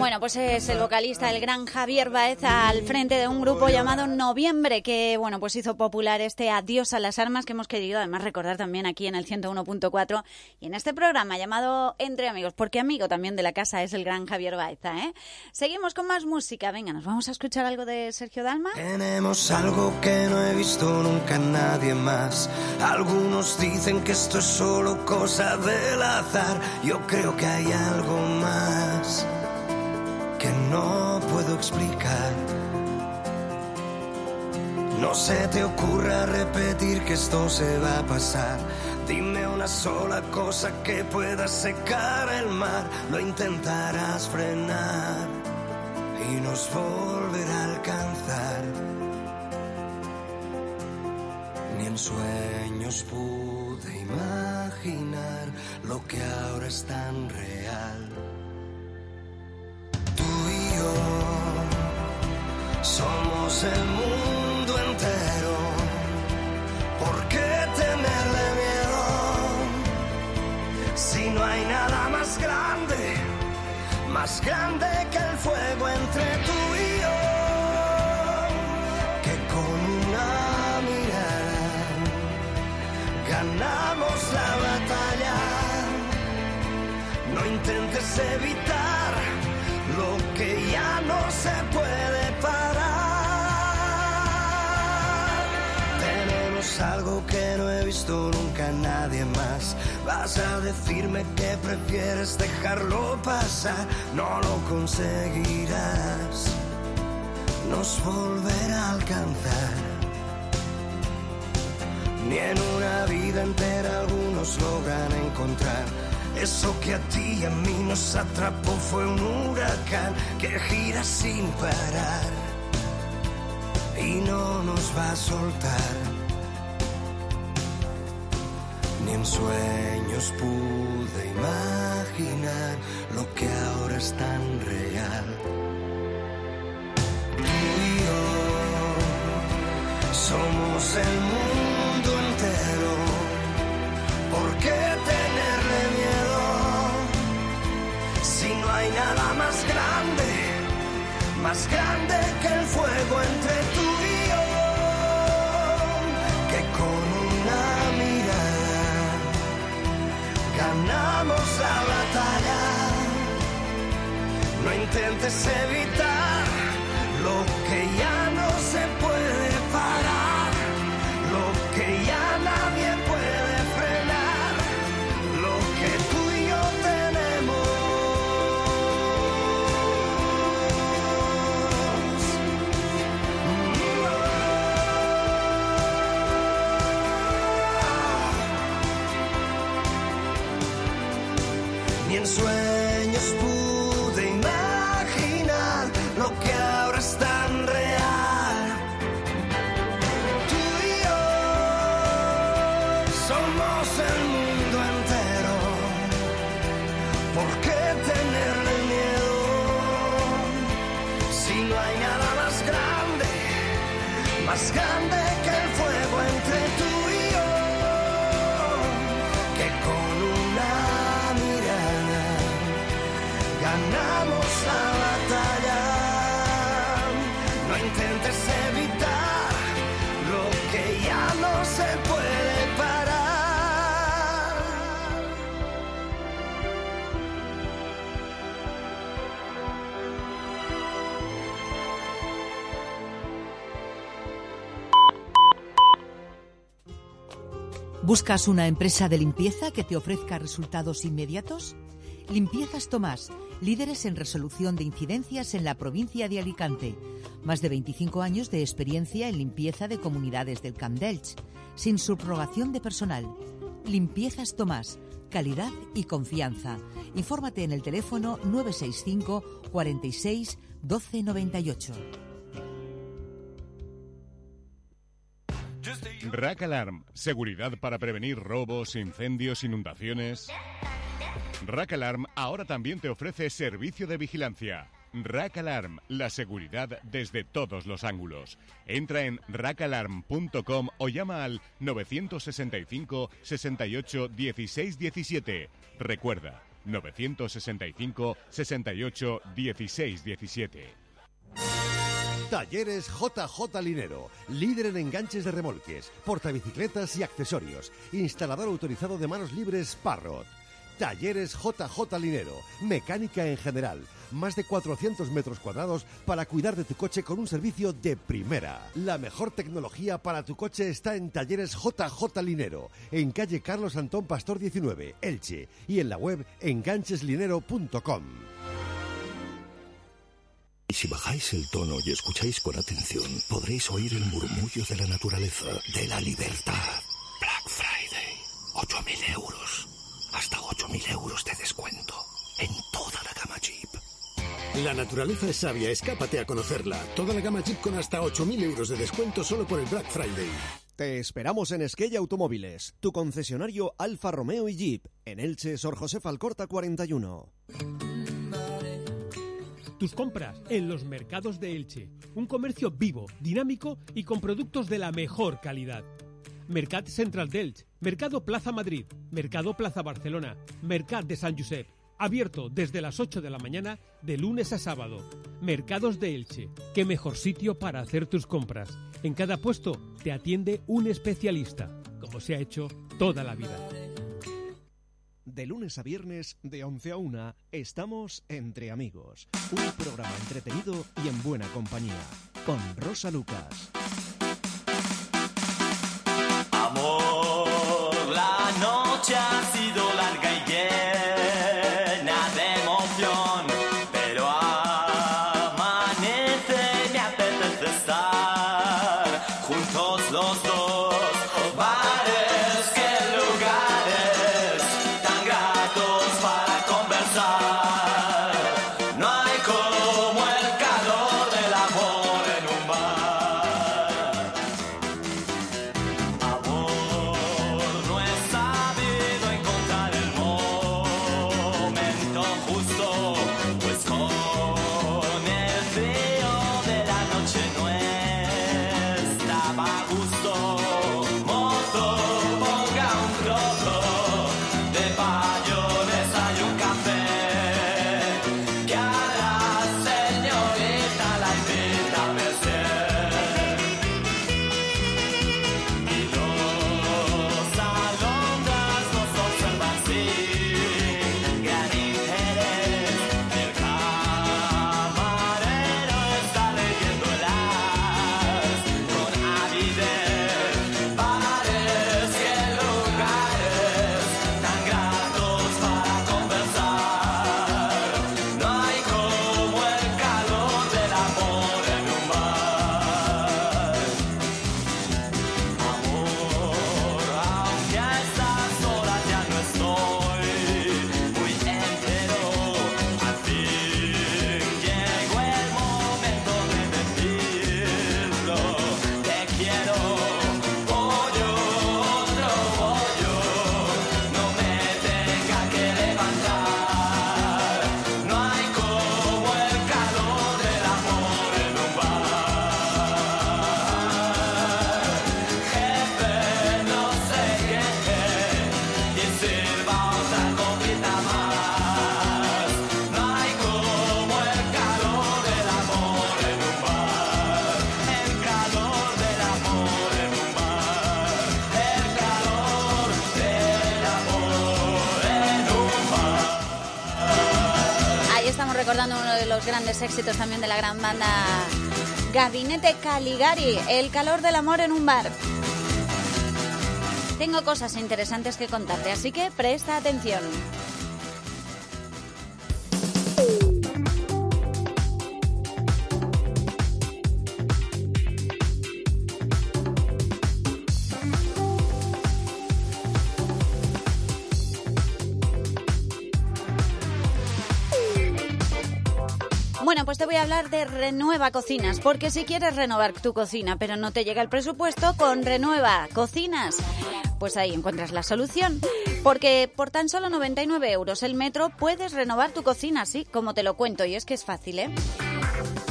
Bueno, pues es el vocalista, el gran Javier Báez, al frente de un grupo llamado Noviembre, que bueno, pues hizo popular este Adiós a las armas, que hemos querido además recordar también aquí en el 101.4 y en este programa llamado Entre Amigos, porque amigo también de la casa es el gran Javier Baeza, ¿eh? Seguimos con más música. Venga, nos vamos a escuchar algo de Sergio Dalma. Tenemos algo que no he visto nunca en nadie más. Algunos dicen que esto es solo cosa del azar. Yo creo que hay algo más que no puedo explicar. No se te ocurra repetir que esto se va a pasar. Dime una sola cosa que pueda secar el mar. Lo intentarás frenar y nos volverá a alcanzar. Ni en sueños pude imaginar lo que ahora es tan real. Tú y yo somos el mundo entero. ¿Por qué tenerle miedo? Si no hay nada más grande que el fuego entre tú y yo, que con una mirada ganamos la batalla. No intentes evitar lo que ya no se puede parar. Tenemos algo que no he visto nunca en nadie más. Vas a decirme que prefieres dejarlo pasar. No lo conseguirás, nos volverá a alcanzar. Ni en una vida entera algunos logran encontrar. Eso que a ti y a mí nos atrapó fue un huracán que gira sin parar y no nos va a soltar. Ni en sueños pude imaginar lo que ahora es tan real. Tú y yo somos el mundo entero. ¿Por qué tenerle miedo? Si no hay nada más grande que el fuego entre tú y yo, que con una mirada ganamos la batalla. No intentes evitar lo que ya no se puede parar, lo que ya nadie puede frenar, lo que tú y yo tenemos. Ni en sueños pude imaginar lo que ahora es tan real. Tú y yo somos el mundo entero. ¿Por qué tenerle miedo? Si no hay nada más grande que el fuego entre tú y yo, que con una mirada ganamos la batalla. No intentes evitar lo que ya no se puede parar. ¿Buscas una empresa de limpieza que te ofrezca resultados inmediatos? Limpiezas Tomás, líderes en resolución de incidencias en la provincia de Alicante. Más de 25 años de experiencia en limpieza de comunidades del Camp d'Elx, sin subrogación de personal. Limpiezas Tomás, calidad y confianza. Infórmate en el teléfono 965 46 12 98. Rack Alarm, seguridad para prevenir robos, incendios, inundaciones. Rack Alarm ahora también te ofrece servicio de vigilancia. Rack Alarm, la seguridad desde todos los ángulos. Entra en rackalarm.com o llama al 965 68 16 17. Recuerda, 965 68 16 17. Talleres JJ Linero, líder en enganches de remolques, portabicicletas y accesorios. Instalador autorizado de manos libres Parrot. Talleres JJ Linero, mecánica en general. Más de 400 metros cuadrados para cuidar de tu coche con un servicio de primera. La mejor tecnología para tu coche está en Talleres JJ Linero, en calle Carlos Antón Pastor 19, Elche, y en la web engancheslinero.com. Y si bajáis el tono y escucháis con atención, podréis oír el murmullo de la naturaleza, de la libertad. Black Friday, 8.000 euros. Hasta 8.000 euros de descuento en toda la gama Jeep. La naturaleza es sabia, escápate a conocerla. Toda la gama Jeep con hasta 8.000 euros de descuento solo por el Black Friday. Te esperamos en Esquella Automóviles, tu concesionario Alfa Romeo y Jeep, en Elche, Sor Josefa Alcorta 41. Tus compras en los mercados de Elche. Un comercio vivo, dinámico y con productos de la mejor calidad. Mercat Central d'Elche, Mercado Plaza Madrid, Mercado Plaza Barcelona, Mercat de Sant Josep. Abierto desde las 8 de la mañana de lunes a sábado. Mercados de Elche. Qué mejor sitio para hacer tus compras. En cada puesto te atiende un especialista, como se ha hecho toda la vida. De lunes a viernes, de 11 a 1, estamos Entre Amigos. Un programa entretenido y en buena compañía. Con Rosa Lucas. Amor, la noche ha sido larga y llena de emoción, pero amanece, me apetece estar juntos los dos. Bares, que lugares tan gratos para conversar. No hay como el calor del amor en un bar. Amor, no he sabido encontrar el momento justo, pues con el frío de la noche no estaba a gusto. Mozo, ponga un trozo de bayonesa y un café, que a la señorita la invita a Merced. Y los alondras nos observan sin gran interés. El camarero está leyendo el as con avidez. Bares, que lugares tan gratos para conversar. No hay como el calor del amor en un bar. Amor, aunque a estas horas ya no estoy muy entero, al fin llegó el momento de decirlo. Te quiero, pollo, otro pollo, no me tenga que levantar. No hay como el calor del amor en un bar. Jefe, no sé qué, y sirva otra copita más. No hay como el calor del amor en un bar. El calor del amor en un bar. El calor del amor en un bar. Ahí estamos recordando uno de los grandes éxitos también de la gran banda Gabinete Caligari, El calor del amor en un bar. Tengo cosas interesantes que contarte, así que presta atención. Bueno, pues te voy a hablar de Renueva Cocinas, porque si quieres renovar tu cocina pero no te llega el presupuesto, con Renueva Cocinas, pues ahí encuentras la solución. Porque por tan solo 99 euros el metro puedes renovar tu cocina, así como te lo cuento, y es que es fácil, ¿eh?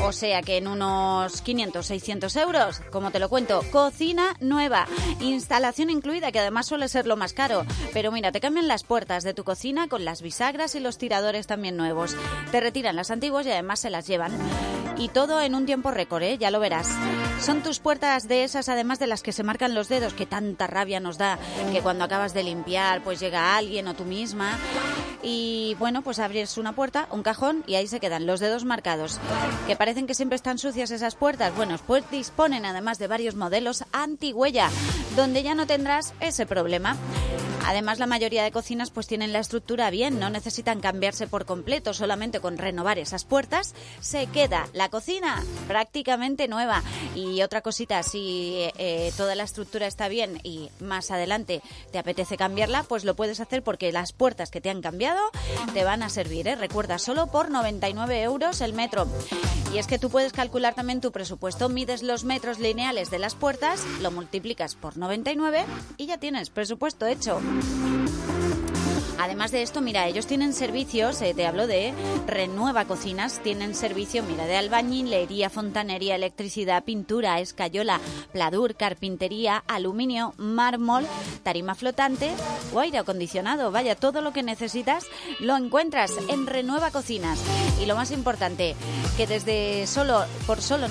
O sea que en unos 500, 600 euros, como te lo cuento, cocina nueva, instalación incluida, que además suele ser lo más caro. Pero mira, te cambian las puertas de tu cocina con las bisagras y los tiradores también nuevos. Te retiran las antiguas y además se las llevan. Y todo en un tiempo récord, ya lo verás. Son tus puertas de esas, además de las que se marcan los dedos, que tanta rabia nos da, que cuando acabas de limpiar, pues llega alguien o tú misma. Y bueno, pues abres una puerta, un cajón, y ahí se quedan los dedos marcados. Que parecen que siempre están sucias esas puertas. Bueno, pues disponen además de varios modelos anti-huella, donde ya no tendrás ese problema. Además, la mayoría de cocinas pues tienen la estructura bien, no necesitan cambiarse por completo, solamente con renovar esas puertas se queda la cocina prácticamente nueva. Y otra cosita, si toda la estructura está bien y más adelante te apetece cambiarla, pues lo puedes hacer porque las puertas que te han cambiado te van a servir, ¿eh? Recuerda, solo por 99 euros el metro. Y es que tú puedes calcular también tu presupuesto, mides los metros lineales de las puertas, lo multiplicas por 99 y ya tienes presupuesto hecho. Además de esto, mira, ellos tienen servicios, te hablo de Renueva Cocinas, tienen servicio, mira, de albañilería, fontanería, electricidad, pintura, escayola, pladur, carpintería, aluminio, mármol, tarima flotante o aire acondicionado. Vaya, todo lo que necesitas lo encuentras en Renueva Cocinas. Y lo más importante, que desde por solo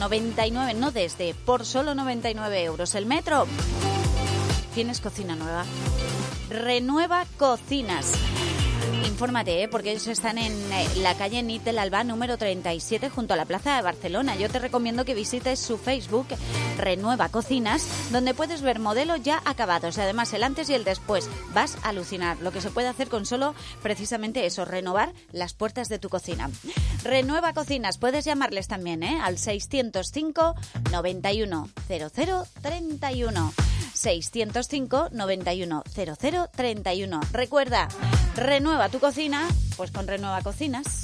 99 euros el metro, tienes cocina nueva. Renueva Cocinas. Infórmate, porque ellos están en la calle Nit del Alba, número 37, junto a la Plaza de Barcelona. Yo te recomiendo que visites su Facebook, Renueva Cocinas, donde puedes ver modelos ya acabados. Y además, el antes y el después. Vas a alucinar lo que se puede hacer con solo, precisamente eso, renovar las puertas de tu cocina. Renueva Cocinas, puedes llamarles también, al 605 91 00 31. 605 91 00 31. Recuerda, renueva tu cocina, pues con Renueva Cocinas.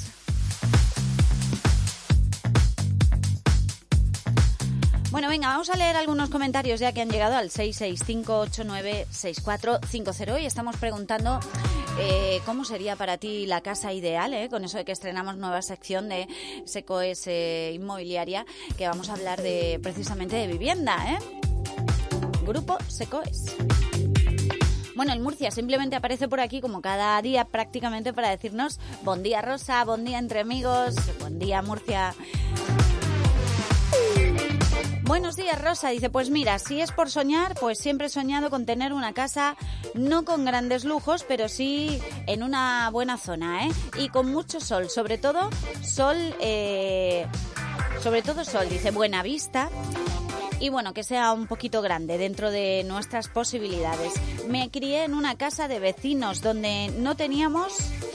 Bueno, venga, vamos a leer algunos comentarios ya que han llegado al 665-896450 y estamos preguntando cómo sería para ti la casa ideal, con eso de que estrenamos nueva sección de SECOES Inmobiliaria, que vamos a hablar precisamente de vivienda, Grupo SECOES. Bueno, el Murcia simplemente aparece por aquí como cada día prácticamente para decirnos bon día Rosa, bon día entre amigos, bon día Murcia. Buenos días Rosa, dice, pues mira, si es por soñar, pues siempre he soñado con tener una casa, no con grandes lujos, pero sí en una buena zona, y con mucho sol, sobre todo sol, dice, buena vista. Y bueno, que sea un poquito grande dentro de nuestras posibilidades. Me crié en una casa de vecinos donde no teníamos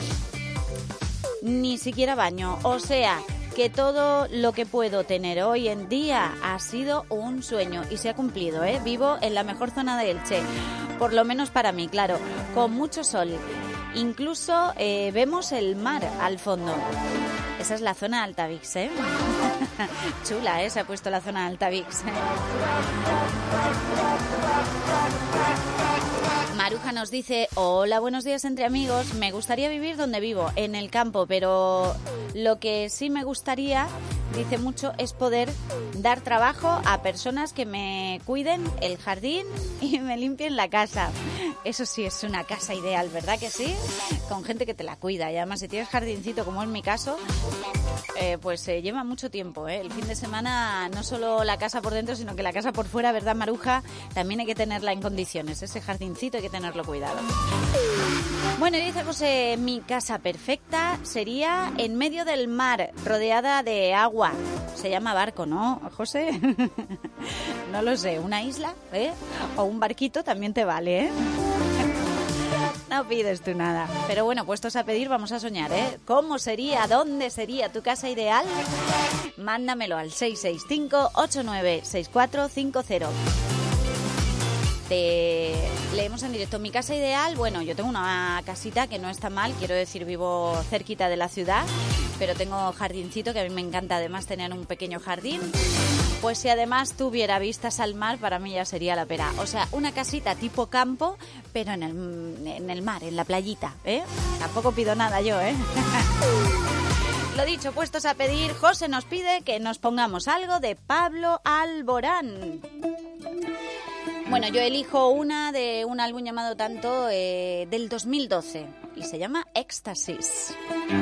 ni siquiera baño. O sea, que todo lo que puedo tener hoy en día ha sido un sueño y se ha cumplido, Vivo en la mejor zona de Elche, por lo menos para mí, claro, con mucho sol. Incluso vemos el mar al fondo. Esa es la zona de Altavix, Chula, se ha puesto la zona de Altavix. Maruja nos dice, hola, buenos días entre amigos, me gustaría vivir donde vivo, en el campo, pero lo que sí me gustaría, dice mucho, es poder dar trabajo a personas que me cuiden el jardín y me limpien la casa. Eso sí es una casa ideal, ¿verdad que sí? Con gente que te la cuida. Y además, si tienes jardincito, como es mi caso, pues lleva mucho tiempo, El fin de semana, no solo la casa por dentro, sino que la casa por fuera, ¿verdad, Maruja? También hay que tenerla en condiciones. Ese jardincito hay que tenerlo cuidado. Bueno, y dice José, mi casa perfecta sería en medio del mar, rodeada de agua. Se llama barco, ¿no, José? No lo sé, una isla, o un barquito también te vale, No pides tú nada. Pero bueno, puestos a pedir, vamos a soñar, ¿Cómo sería, dónde sería tu casa ideal? Mándamelo al 665-896450. Te leemos en directo. Mi casa ideal, bueno, yo tengo una casita que no está mal, quiero decir, vivo cerquita de la ciudad, pero tengo jardincito, que a mí me encanta además tener un pequeño jardín. Pues si además tuviera vistas al mar, para mí ya sería la pera. O sea, una casita tipo campo, pero en el mar, en la playita, Tampoco pido nada yo, Lo dicho, puestos a pedir, José nos pide que nos pongamos algo de Pablo Alborán. Bueno, yo elijo una de un álbum llamado Tanto del 2012 y se llama Éxtasis.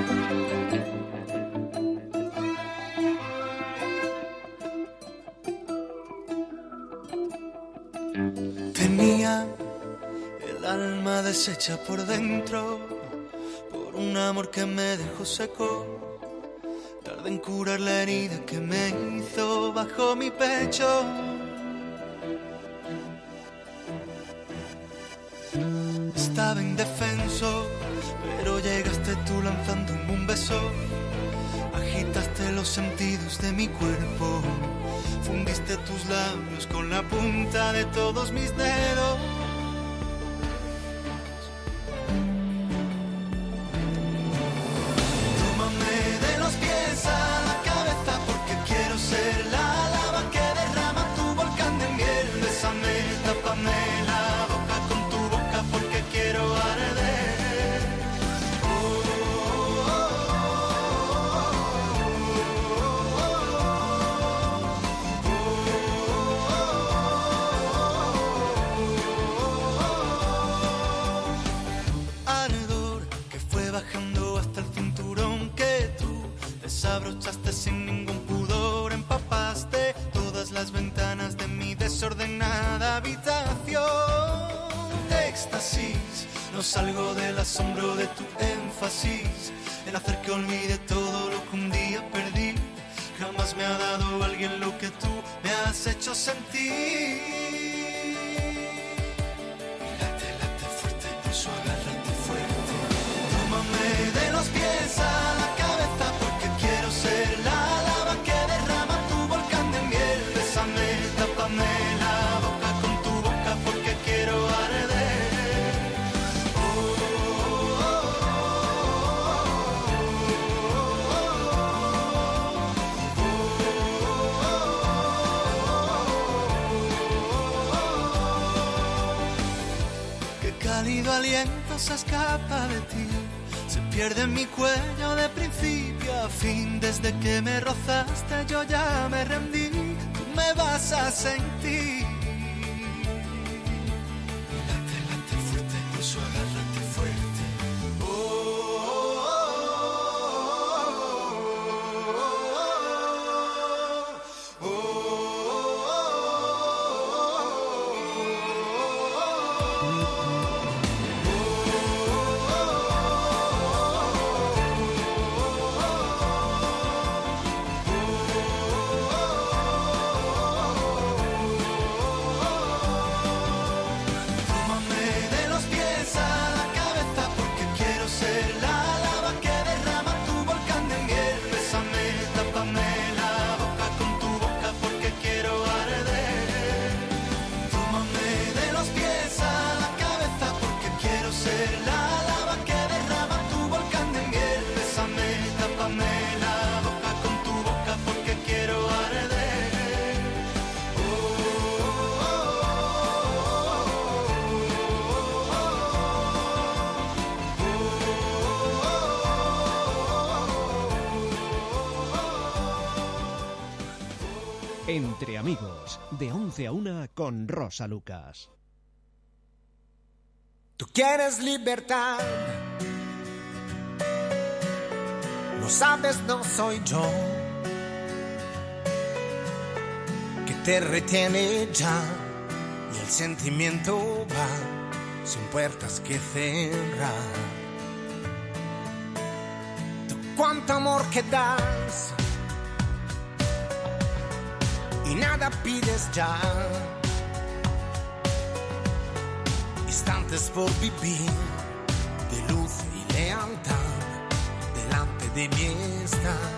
Tenía el alma deshecha por dentro por un amor que me dejó seco. Tardé en curar la herida que me hizo bajo mi pecho. Estaba indefenso, pero llegaste tú lanzándome un beso. Agitaste los sentidos de mi cuerpo. Fundiste tus labios con la punta de todos mis dedos. Tómame de los pies a la cabeza porque quiero ser la lava que derrama tu volcán de miel. Bésame, tápame la boca con tu boca porque quiero arder. Ardor que fue bajando hasta el cinturón que tú desabrochaste sin ningún pudor. Empapaste todas las ventanas de mi desordenada habitación. Éxtasis, no salgo del asombro de tu énfasis en hacer que olvide todo lo que un día perdí. Jamás me ha dado alguien lo que tú me has hecho sentir. Tómame de los pies a la cabeza porque quiero ser la lava que derrama tu volcán de miel. Bésame, tápame la boca con tu boca porque quiero arder. Qué cálido aliento se escapa de ti. Se pierde en mi cuello de principio a fin. Desde que me rozaste yo ya me rendí. Tú me vas a sentir. Late, late fuerte, eso agárrate fuerte. Tómame de los pies a la cabeza porque quiero ser la lava que derrama tu volcán de miel. Bésame, tápame la boca con tu boca porque quiero arder. Tómame de los pies a la cabeza porque quiero ser la lava que derrama tu volcán de miel. Bésame, tápame la boca con tu boca porque quiero arder. Entre amigos, de 11 a 1 con Rosa Lucas. Tú quieres libertad, lo sabes, no soy yo, que te retiene ya y el sentimiento va sin puertas que cerrar. Tú cuánto amor que das y nada pides ya. Instantes por vivir de luz y lealtad delante de mí estás.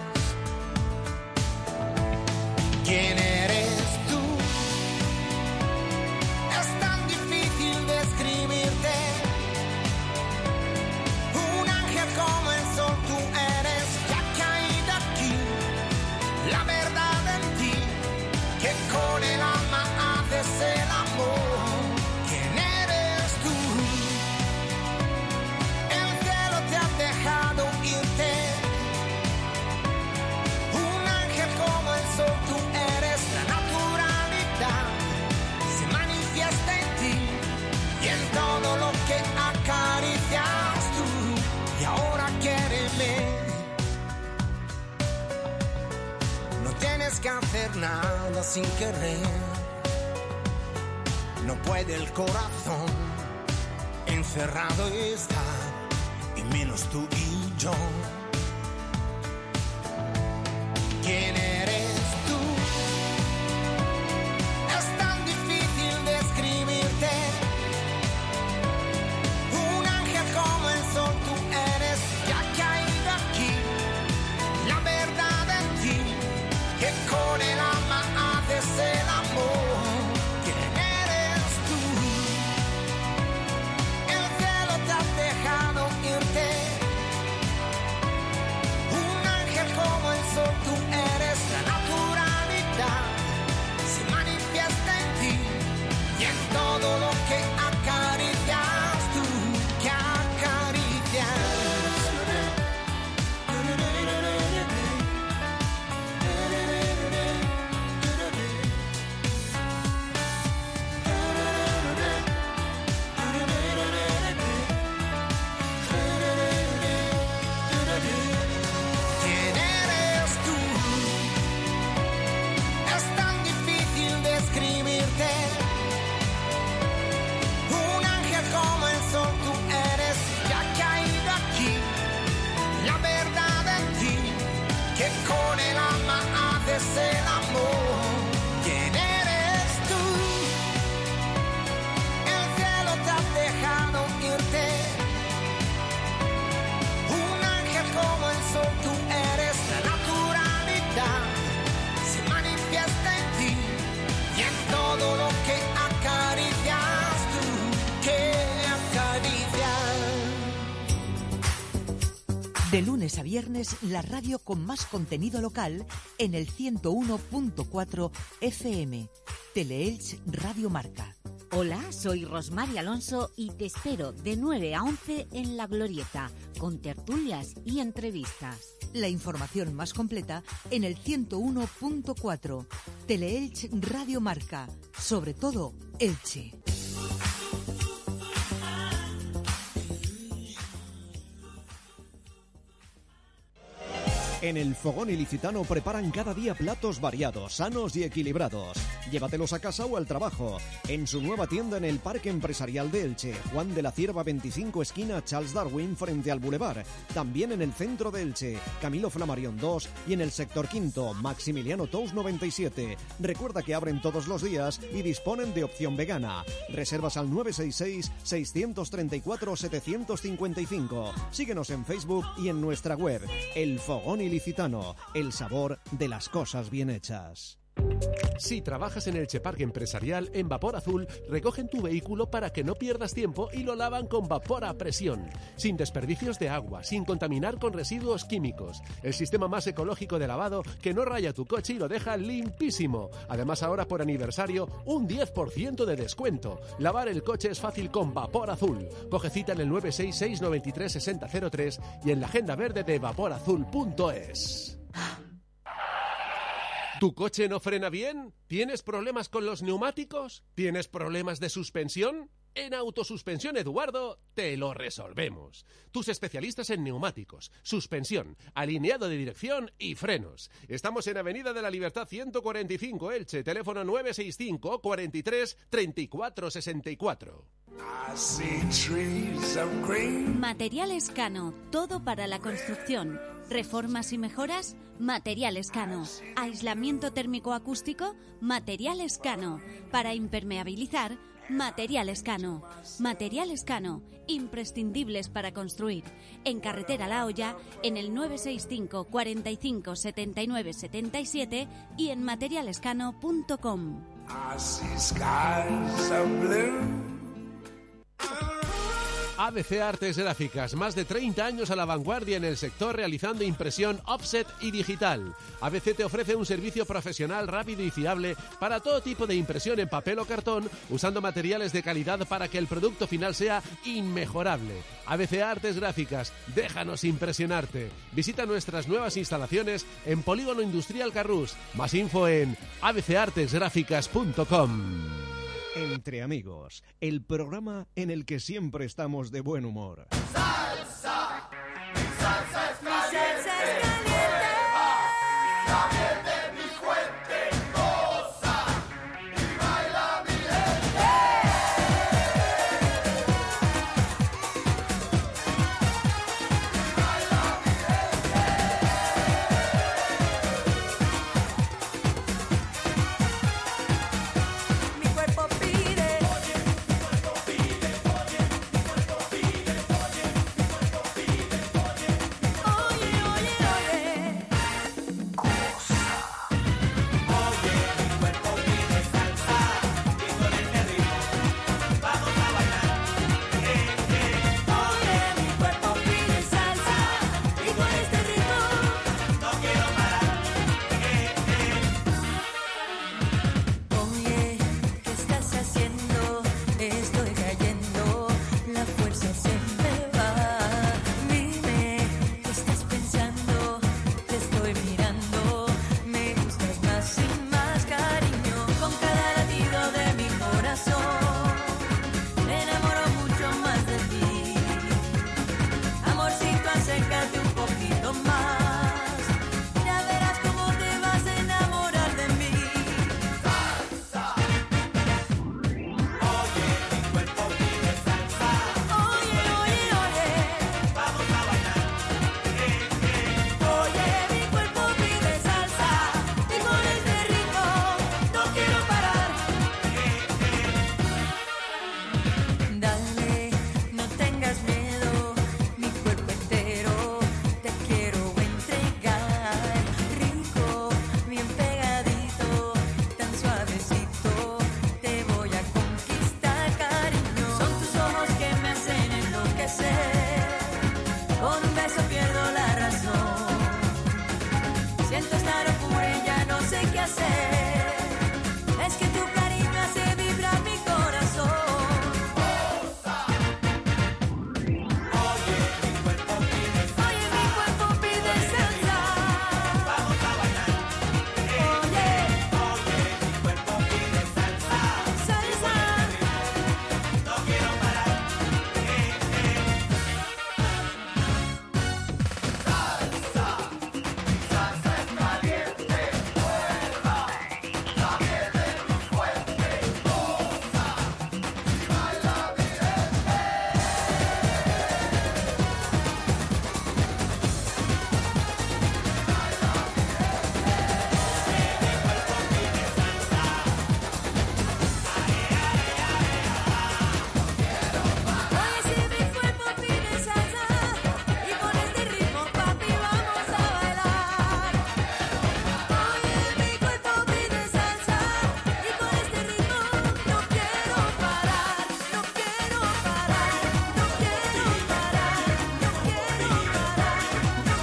¿Quién eres tú? Es tan difícil describirte. Un ángel como el sol tú eres, que ha caído aquí. La verdad en ti, que con el alma haces el amor. ¿Quién eres tú? El cielo te ha dejado irte hacer nada sin querer. No puede el corazón, encerrado está, y menos tú y yo. ¿Quién eres tú? Es tan difícil describirte. Un ángel como el sol tú eres, ya que ha caído aquí la verdad en ti, que con el alma haces el amor. ¿Quién eres tú? El cielo te ha dejado irte. Un ángel como el sol tú eres, la naturalidad se manifiesta en ti y en todo lo que acaricias tú, que acaricias. ¿Quién eres tú? Es tan difícil describirte. Un ángel como el sol tú eres, ya que ha caído aquí la verdad en ti, que con el alma haces el amor. ¿Quién eres tú? El cielo te ha dejado irte. Un ángel como el sol tú eres, la naturalidad se manifiesta en ti y en todo lo que acaricias tú, que acaricias. De lunes a viernes, la radio con más contenido local en el 101.4 FM. Teleelch Radio Marca. Hola, soy Rosmary Alonso y te espero de 9 a 11 en La Glorieta, con tertulias y entrevistas. La información más completa en el 101.4. Teleelch Radio Marca. Sobre todo, Elche. En el Fogón Ilicitano preparan cada día platos variados, sanos y equilibrados. Llévatelos a casa o al trabajo. En su nueva tienda en el Parque Empresarial de Elche, Juan de la Cierva 25, esquina Charles Darwin, frente al Boulevard. También en el centro de Elche, Camilo Flammarion 2 y en el sector quinto, Maximiliano Tous 97. Recuerda que abren todos los días y disponen de opción vegana. Reservas al 966-634-755. Síguenos en Facebook y en nuestra web. El Fogón Ilicitano, el sabor de las cosas bien hechas. Si trabajas en Elche Parque Empresarial, en Vapor Azul recogen tu vehículo para que no pierdas tiempo y lo lavan con vapor a presión, sin desperdicios de agua, sin contaminar con residuos químicos. El sistema más ecológico de lavado que no raya tu coche y lo deja limpísimo. Además, ahora por aniversario, un 10% de descuento. Lavar el coche es fácil con Vapor Azul. Coge cita en el 966 93 6003 y en la agenda verde de vaporazul.es. ¿Tu coche no frena bien? ¿Tienes problemas con los neumáticos? ¿Tienes problemas de suspensión? En Autosuspensión Eduardo te lo resolvemos. Tus especialistas en neumáticos, suspensión, alineado de dirección y frenos. Estamos en Avenida de la Libertad 145, Elche, teléfono 965 43 34 64. Materiales Cano, todo para la construcción. Reformas y mejoras, Materiales Cano. Aislamiento térmico acústico, Materiales Cano. Para impermeabilizar, Materiales Cano. Materiales Cano, imprescindibles para construir. En Carretera La Hoya, en el 965 45 79 77 y en materialescano.com. ABC Artes Gráficas, más de 30 años a la vanguardia en el sector realizando impresión offset y digital. ABC te ofrece un servicio profesional rápido y fiable para todo tipo de impresión en papel o cartón, usando materiales de calidad para que el producto final sea inmejorable. ABC Artes Gráficas, déjanos impresionarte. Visita nuestras nuevas instalaciones en Polígono Industrial Carrús. Más info en abcartesgráficas.com. Entre amigos, el programa en el que siempre estamos de buen humor. Salsa, mi salsa es caliente, también de mi fuente. Es que tu cariño hace vibrar mi corazón. Oye, mi cuerpo pide salsa. Vamos a bailar. Oye, mi cuerpo pide salsa. Salsa. No quiero parar. Salsa es caliente. Mueva. También de mi fuente. Goza. Y baila Oye, si mi cuerpo pide salsa y con este ritmo, papi, vamos a bailar. Oye, mi cuerpo pide salsa y con este ritmo no quiero parar, no quiero parar, no quiero parar, no quiero parar, no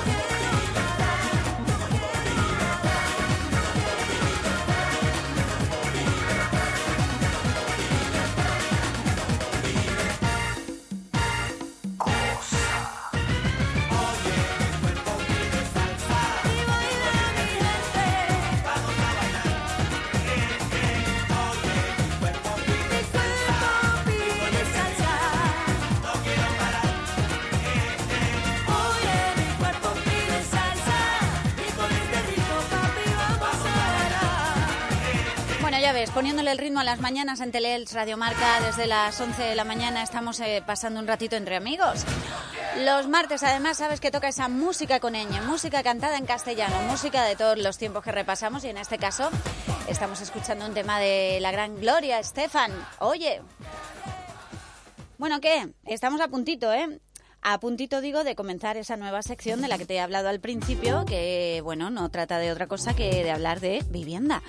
Bueno, ya ves, poniéndole el ritmo a las mañanas en Teleelch Radio Marca, desde las 11 de la mañana estamos pasando un ratito entre amigos. Los martes, además, sabes que toca esa música con ñ, música cantada en castellano, música de todos los tiempos que repasamos, y en este caso estamos escuchando un tema de la gran Gloria Estefan. Oye, bueno, ¿qué? Estamos a puntito, ¿eh? A puntito, digo, de comenzar esa nueva sección de la que te he hablado al principio, que, bueno, no trata de otra cosa que de hablar de vivienda.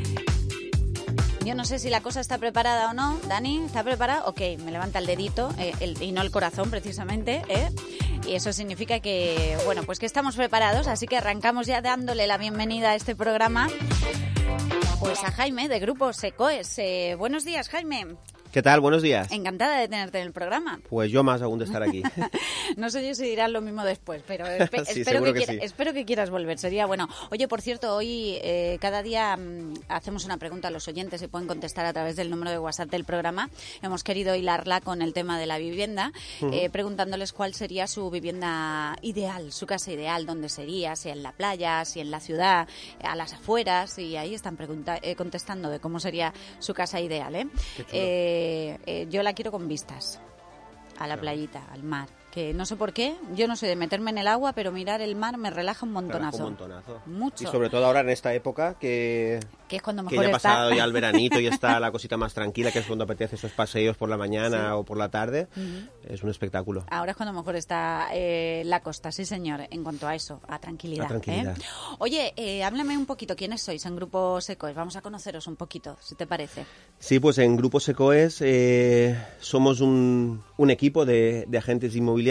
Yo no sé si la cosa está preparada o no. Dani, ¿está preparada? Ok, me levanta el dedito y no el corazón, precisamente, ¿eh? Y eso significa que, bueno, pues que estamos preparados, así que arrancamos ya dándole la bienvenida a este programa, pues a Jaime, de Grupo Secoes. Buenos días, Jaime. ¿Qué tal? Buenos días. Encantada de tenerte en el programa. Pues yo más aún de estar aquí. No sé yo si dirás lo mismo después, pero Sí, espero que quieras volver. Sería bueno. Oye, por cierto, hoy cada día hacemos una pregunta a los oyentes y pueden contestar a través del número de WhatsApp del programa. Hemos querido hilarla con el tema de la vivienda, preguntándoles cuál sería su vivienda ideal, su casa ideal, dónde sería, si en la playa, si en la ciudad, a las afueras, y ahí están contestando de cómo sería su casa ideal, ¿eh? Qué chulo. Yo la quiero con vistas a la playita, al mar. Que no sé por qué, yo no sé de meterme en el agua, pero mirar el mar me relaja un montonazo. Mucho. Y sobre todo ahora en esta época que es cuando que mejor ya ha está. pasado ya el veranito y está la cosita más tranquila, que es cuando apetece esos paseos por la mañana o por la tarde. Es un espectáculo. Ahora es cuando mejor está la costa, sí señor, en cuanto a eso, a tranquilidad. Oye, háblame un poquito, ¿quiénes sois en Grupo Secoes? Vamos a conoceros un poquito, si te parece. Sí, pues en Grupo Secoes somos un equipo de agentes inmobiliarios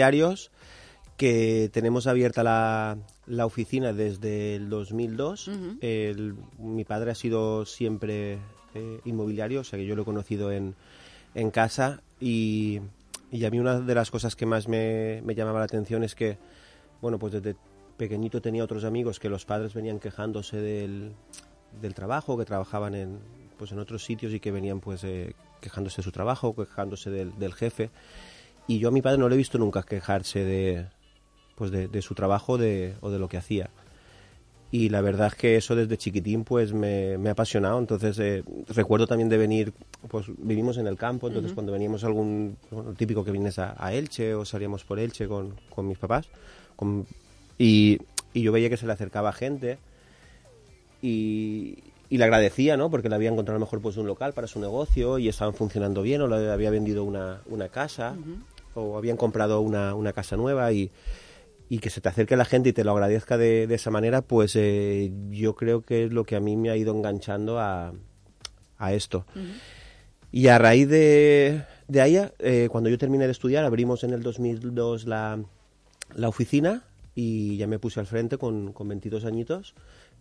que tenemos abierta la oficina desde el 2002. Mi padre ha sido siempre inmobiliario, o sea que yo lo he conocido en casa y a mí una de las cosas que más me llamaba la atención es que, bueno, pues desde pequeñito tenía otros amigos que los padres venían quejándose del trabajo, que trabajaban en otros sitios y que venían pues quejándose de su trabajo, quejándose del jefe. Y yo a mi padre no le he visto nunca quejarse de su trabajo o de lo que hacía. Y la verdad es que eso desde chiquitín pues me ha apasionado. Entonces recuerdo también de venir, pues vivimos en el campo, entonces cuando veníamos lo típico que vienes a Elche o salíamos por Elche con mis papás. Y yo veía que se le acercaba gente y le agradecía, ¿no? Porque le había encontrado a lo mejor pues un local para su negocio y estaban funcionando bien, o le había vendido una casa o habían comprado una casa nueva y que se te acerque la gente y te lo agradezca de esa manera, pues yo creo que es lo que a mí me ha ido enganchando a esto. Y a raíz de ahí, cuando yo terminé de estudiar, abrimos en el 2002 la oficina y ya me puse al frente con 22 añitos.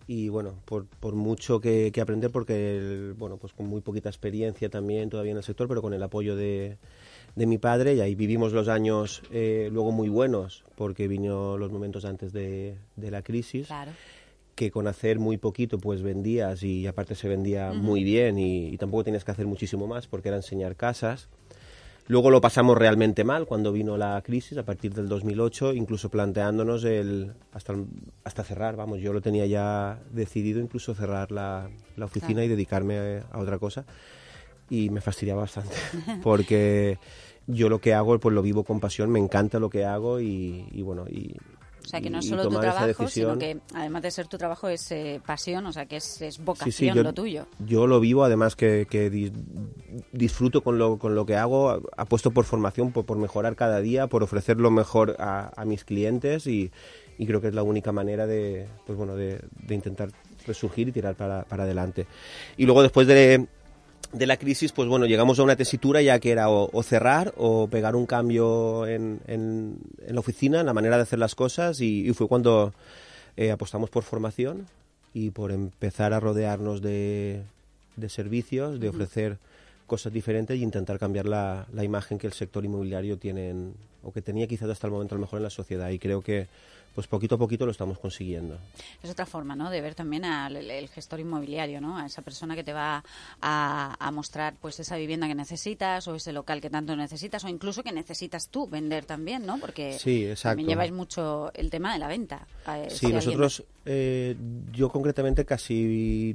y bueno, por mucho que aprender, porque bueno, pues con muy poquita experiencia también todavía en el sector, pero con el apoyo de mi padre, y ahí vivimos los años luego muy buenos, porque vino los momentos antes de la crisis, Claro. que con hacer muy poquito pues vendías, y aparte se vendía muy bien, y tampoco tenías que hacer muchísimo más porque era enseñar casas. Luego lo pasamos realmente mal cuando vino la crisis a partir del 2008, incluso planteándonos hasta cerrar, vamos, yo lo tenía ya decidido, incluso cerrar la oficina Claro. y dedicarme a otra cosa, y me fastidiaba bastante porque yo lo que hago pues lo vivo con pasión, me encanta lo que hago, y bueno, O sea, que no es y solo tu tomar esa trabajo, sino decisión. que además de ser tu trabajo es pasión, o sea, que es Sí, vocación sí, yo, lo tuyo. yo lo vivo, además que disfruto con lo que hago, apuesto por formación, por mejorar cada día, por ofrecer lo mejor a mis clientes, y creo que es la única manera de intentar resurgir y tirar para adelante. Y luego, después de la crisis, pues bueno, llegamos a una tesitura ya que era o cerrar o pegar un cambio en la oficina, en la manera de hacer las cosas, y fue cuando apostamos por formación y por empezar a rodearnos de servicios, de ofrecer cosas diferentes e intentar cambiar la imagen que el sector inmobiliario tiene o que tenía quizás hasta el momento a lo mejor en la sociedad, y creo que pues poquito a poquito lo estamos consiguiendo. Es otra forma, ¿no?, de ver también al el gestor inmobiliario, ¿no?, a esa persona que te va a mostrar pues esa vivienda que necesitas, o ese local que tanto necesitas, o incluso que necesitas tú vender también, ¿no?, porque Sí, exacto. también lleváis mucho el tema de la venta. Sí, nosotros, yo concretamente casi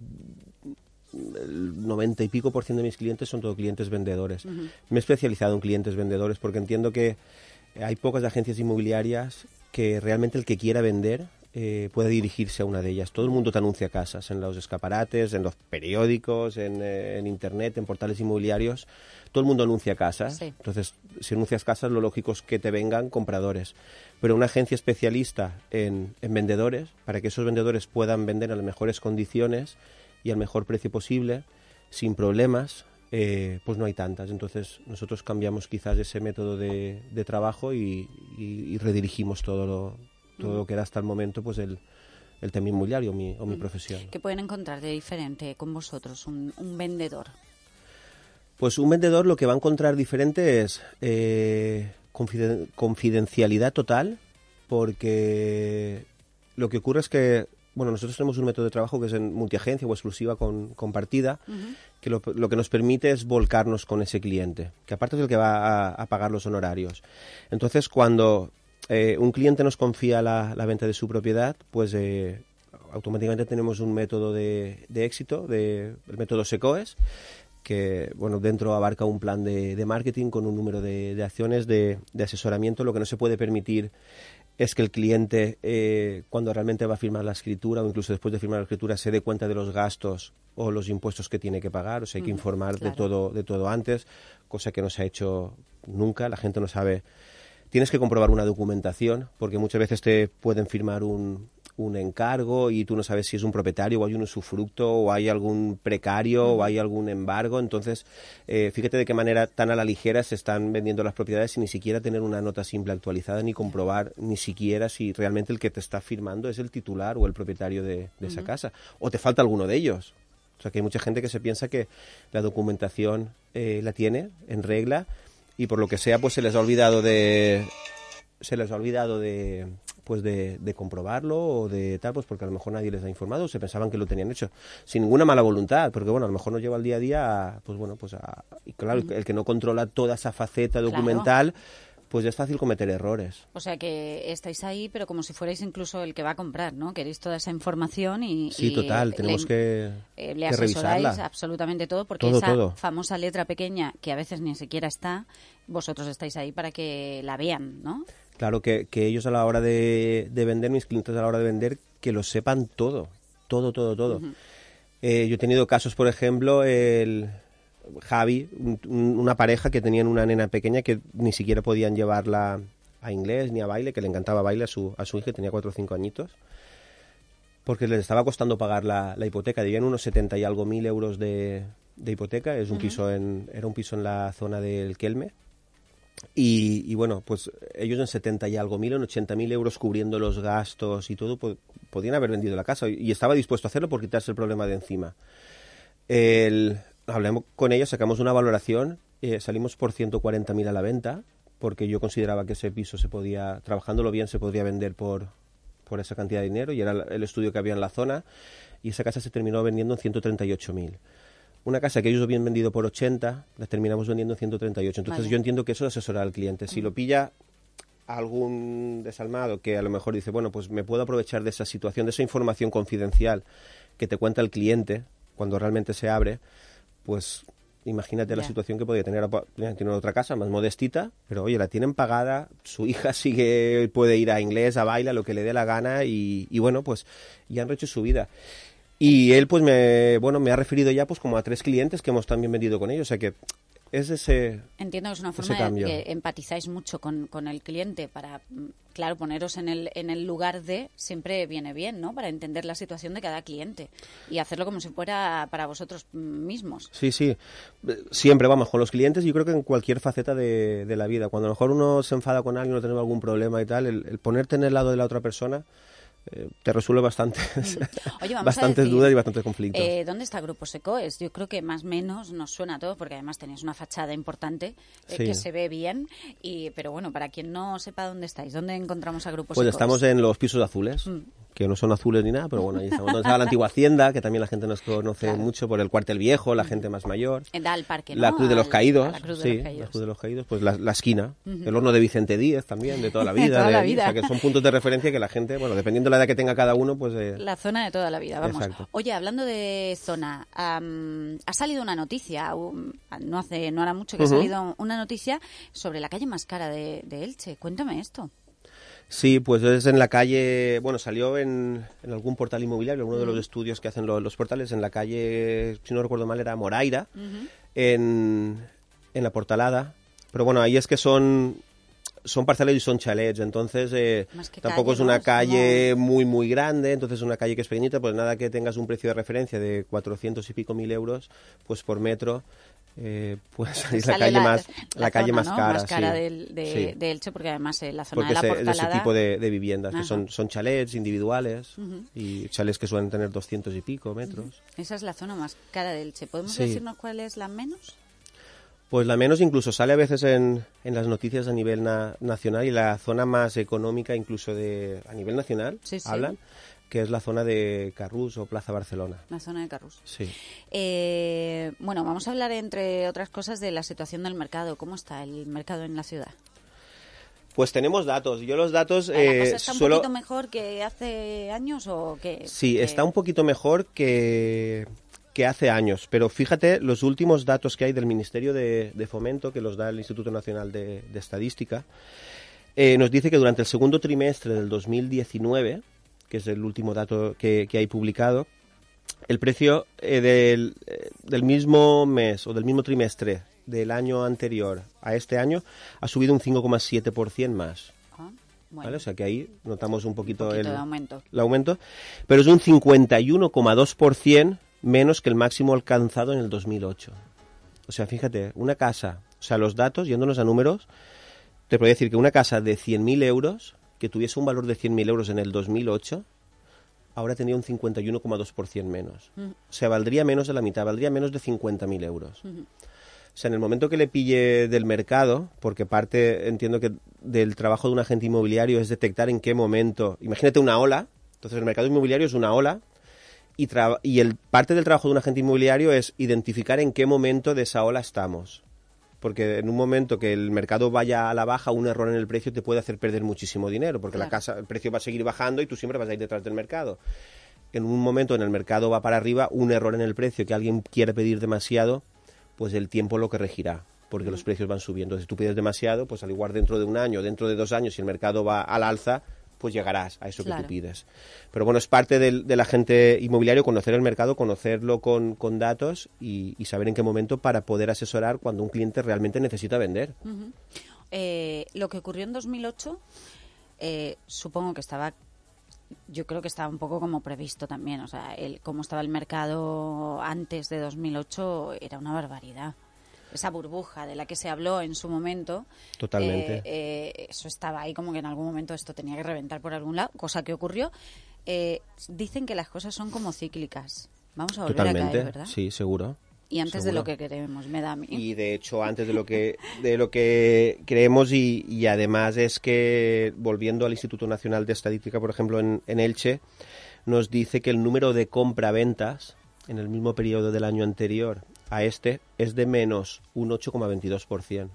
el 90 y pico % de mis clientes son todos clientes vendedores. Ujú. Me he especializado en clientes vendedores porque entiendo que hay pocas agencias inmobiliarias que realmente el que quiera vender pueda dirigirse a una de ellas. Todo el mundo te anuncia casas en los escaparates, en los periódicos, en internet, en portales inmobiliarios. Todo el mundo anuncia casas. Sí. Entonces, si anuncias casas, lo lógico es que te vengan compradores. Pero una agencia especialista en vendedores, para que esos vendedores puedan vender a las mejores condiciones y al mejor precio posible, sin problemas, pues no hay tantas. Entonces nosotros cambiamos quizás ese método de trabajo y redirigimos todo lo que era hasta el momento pues el tema inmobiliario o mi profesión. ¿Qué pueden encontrar de diferente con vosotros, un vendedor? Pues un vendedor lo que va a encontrar diferente es confidencialidad total, porque lo que ocurre es que nosotros tenemos un método de trabajo que es en multiagencia o exclusiva compartida, que lo que nos permite es volcarnos con ese cliente, que aparte es el que va a pagar los honorarios. Entonces, cuando un cliente nos confía la venta de su propiedad, pues automáticamente tenemos un método de éxito, el método SECOES, que dentro abarca un plan de marketing con un número de acciones de asesoramiento. Lo que no se puede permitir es que el cliente, cuando realmente va a firmar la escritura, o incluso después de firmar la escritura, se dé cuenta de los gastos o los impuestos que tiene que pagar. O sea, hay que informar claro. de todo antes, cosa que no se ha hecho nunca. La gente no sabe. Tienes que comprobar una documentación, porque muchas veces te pueden firmar un encargo y tú no sabes si es un propietario o hay un usufructo o hay algún precario o hay algún embargo. Entonces, fíjate de qué manera tan a la ligera se están vendiendo las propiedades sin ni siquiera tener una nota simple actualizada ni comprobar ni siquiera si realmente el que te está firmando es el titular o el propietario de esa casa, o te falta alguno de ellos. O sea, que hay mucha gente que se piensa que la documentación la tiene en regla y por lo que sea pues se les ha olvidado de comprobarlo o de tal, pues porque a lo mejor nadie les ha informado o se pensaban que lo tenían hecho sin ninguna mala voluntad, porque a lo mejor nos lleva el día a día y claro, el que no controla toda esa faceta documental, pues es fácil cometer errores. O sea, que estáis ahí, pero como si fuerais incluso el que va a comprar, ¿no? Queréis toda esa información y... Sí, total, tenemos que le asesoráis revisarla. Absolutamente todo, porque todo. famosa letra pequeña, que a veces ni siquiera está, vosotros estáis ahí para que la vean, ¿no? Claro, que ellos a la hora de vender, mis clientes a la hora de vender, que lo sepan todo. Todo. Uh-huh. Yo he tenido casos, por ejemplo, Javi, una pareja que tenían una nena pequeña que ni siquiera podían llevarla a inglés ni a baile, que le encantaba baile a su hija, que tenía 4 o 5 añitos, porque les estaba costando pagar la hipoteca. Debían unos 70 y algo mil euros de hipoteca. Es un piso era un piso en la zona del Kelme, Y bueno, pues ellos en 70 y algo mil, en 80.000 euros cubriendo los gastos y todo, podían haber vendido la casa. Y estaba dispuesto a hacerlo por quitarse el problema de encima. Hablamos con ellos, sacamos una valoración, salimos por 140.000 a la venta, porque yo consideraba que ese piso trabajándolo bien, se podría vender por esa cantidad de dinero, y era el estudio que había en la zona, y esa casa se terminó vendiendo en 138.000. Una casa que ellos habían vendido por 80, la terminamos vendiendo en 138. Entonces Vale. yo entiendo que eso es asesorar al cliente. Si lo pilla algún desalmado que a lo mejor dice, bueno, pues me puedo aprovechar de esa situación, de esa información confidencial que te cuenta el cliente cuando realmente se abre, pues imagínate la Ya. situación que podría tener. Tiene otra casa más modestita, pero oye, la tienen pagada, su hija puede ir a inglés, a baila, lo que le dé la gana, y bueno, pues ya han hecho su vida. Y él pues me ha referido ya pues como a 3 clientes que hemos también vendido con ellos, o sea que es ese Entiendo que es una ese forma de cambio. que empatizáis mucho con el cliente para, claro, poneros en el lugar de, siempre viene bien, ¿no? Para entender la situación de cada cliente y hacerlo como si fuera para vosotros mismos. Sí, siempre vamos con los clientes. Yo creo que en cualquier faceta de la vida, cuando a lo mejor uno se enfada con alguien o tiene algún problema y tal, el ponerte en el lado de la otra persona te resuelve bastantes Oye, vamos a bastantes decir, dudas y bastantes conflictos. ¿Dónde está Grupo Secoes? Yo creo que más o menos nos suena a todo, porque además tenéis una fachada importante Sí. que se ve bien. Pero bueno, para quien no sepa dónde estáis, ¿dónde encontramos a Grupo Pues Secoes? estamos en los pisos azules, que no son azules ni nada, pero bueno, ahí estamos. Donde estaba la antigua hacienda, que también la gente nos conoce mucho por el Cuartel Viejo, la gente más mayor. Da al parque, ¿no? La Cruz de los Caídos, La Cruz de sí, los Caídos. la Cruz de los Caídos, pues la esquina. Ujú. El horno de Vicente Díez también, de toda la De vida. toda la O vida. sea, que son puntos de referencia que la gente, bueno, dependiendo de la edad que tenga cada uno, pues... La zona de toda la vida, vamos. Exacto. Oye, hablando de zona, ha salido una noticia, no hará mucho que ha Ujú. salido una noticia sobre la calle más cara de Elche. Cuéntame esto. Sí, pues es en la calle, bueno, salió en algún portal inmobiliario, uno de los estudios que hacen los portales, en la calle, si no recuerdo mal, era Moraira, en la Portalada. Pero bueno, ahí es que son parcelas y son chalets, entonces Más que tampoco calle, es una ¿no? Es calle muy grande, entonces una calle que es pequeñita, pues nada que tengas un precio de referencia de 400 y pico mil euros, pues por metro, pues es la Sale calle más zona, más ¿no? cara, más cara sí. de Sí. Elche, porque además la zona Porque de la es de Portalada... ese tipo de viviendas, que Ajá. son chalets individuales Ujú. y chalets que suelen tener 200 y pico metros. Esa es la zona más cara de Elche. ¿Podemos Sí. decirnos cuál es la menos? Pues la menos incluso sale a veces en las noticias a nivel nacional, y la zona más económica incluso a nivel nacional, Sí, sí. hablan, que es la zona de Carrús o Plaza Barcelona. La zona de Carrús. Sí. Bueno, vamos a hablar, entre otras cosas, de la situación del mercado. ¿Cómo está el mercado en la ciudad? Pues tenemos datos. Yo los datos ¿La cosa está un suelo... poquito mejor que hace años o qué? Sí, está un poquito mejor que hace años, pero fíjate los últimos datos que hay del Ministerio de Fomento, que los da el Instituto Nacional de Estadística, nos dice que durante el segundo trimestre del 2019, que es el último dato que hay publicado, el precio del mismo mes o del mismo trimestre del año anterior a este año ha subido un 5,7% más. Bueno, ¿Vale? O sea que ahí notamos un poquito, de aumento. el aumento, pero es un 51,2% menos que el máximo alcanzado en el 2008. O sea, fíjate, una casa, o sea, los datos, yéndonos a números, te podría decir que una casa de 100.000 euros, que tuviese un valor de 100.000 euros en el 2008, ahora tendría un 51,2% menos. Mm. O sea, valdría menos de la mitad, valdría menos de 50.000 euros. Ujú. O sea, en el momento que le pille del mercado, porque parte, entiendo que del trabajo de un agente inmobiliario es detectar en qué momento, imagínate una ola, entonces el mercado inmobiliario es una ola, y parte del trabajo de un agente inmobiliario es identificar en qué momento de esa ola estamos. Porque en un momento que el mercado vaya a la baja, un error en el precio te puede hacer perder muchísimo dinero, porque Claro. el precio va a seguir bajando y tú siempre vas a ir detrás del mercado. En un momento en el mercado va para arriba, un error en el precio, que alguien quiere pedir demasiado, pues el tiempo lo corregirá, porque los precios van subiendo. Si tú pides demasiado, pues al igual dentro de un año, dentro de 2 años, si el mercado va al alza, pues llegarás a eso que Claro. tú pides. Pero bueno, es parte del agente inmobiliario conocer el mercado, conocerlo con datos y saber en qué momento para poder asesorar cuando un cliente realmente necesita vender. Ujú. Lo que ocurrió en 2008, supongo que yo creo que estaba un poco como previsto también. O sea, cómo estaba el mercado antes de 2008 era una barbaridad. esa burbuja de la que se habló en su momento. Totalmente. Eso estaba ahí como que en algún momento esto tenía que reventar por algún lado, cosa que ocurrió. Dicen que las cosas son como cíclicas. Vamos a volver a caer, ¿verdad? Sí, seguro. Y antes seguro. de lo que queremos, me da a mí. Y de hecho, antes de lo que creemos, y además es que, volviendo al Instituto Nacional de Estadística, por ejemplo, en Elche, nos dice que el número de compra-ventas en el mismo periodo del año anterior a este es de menos un 8,22%.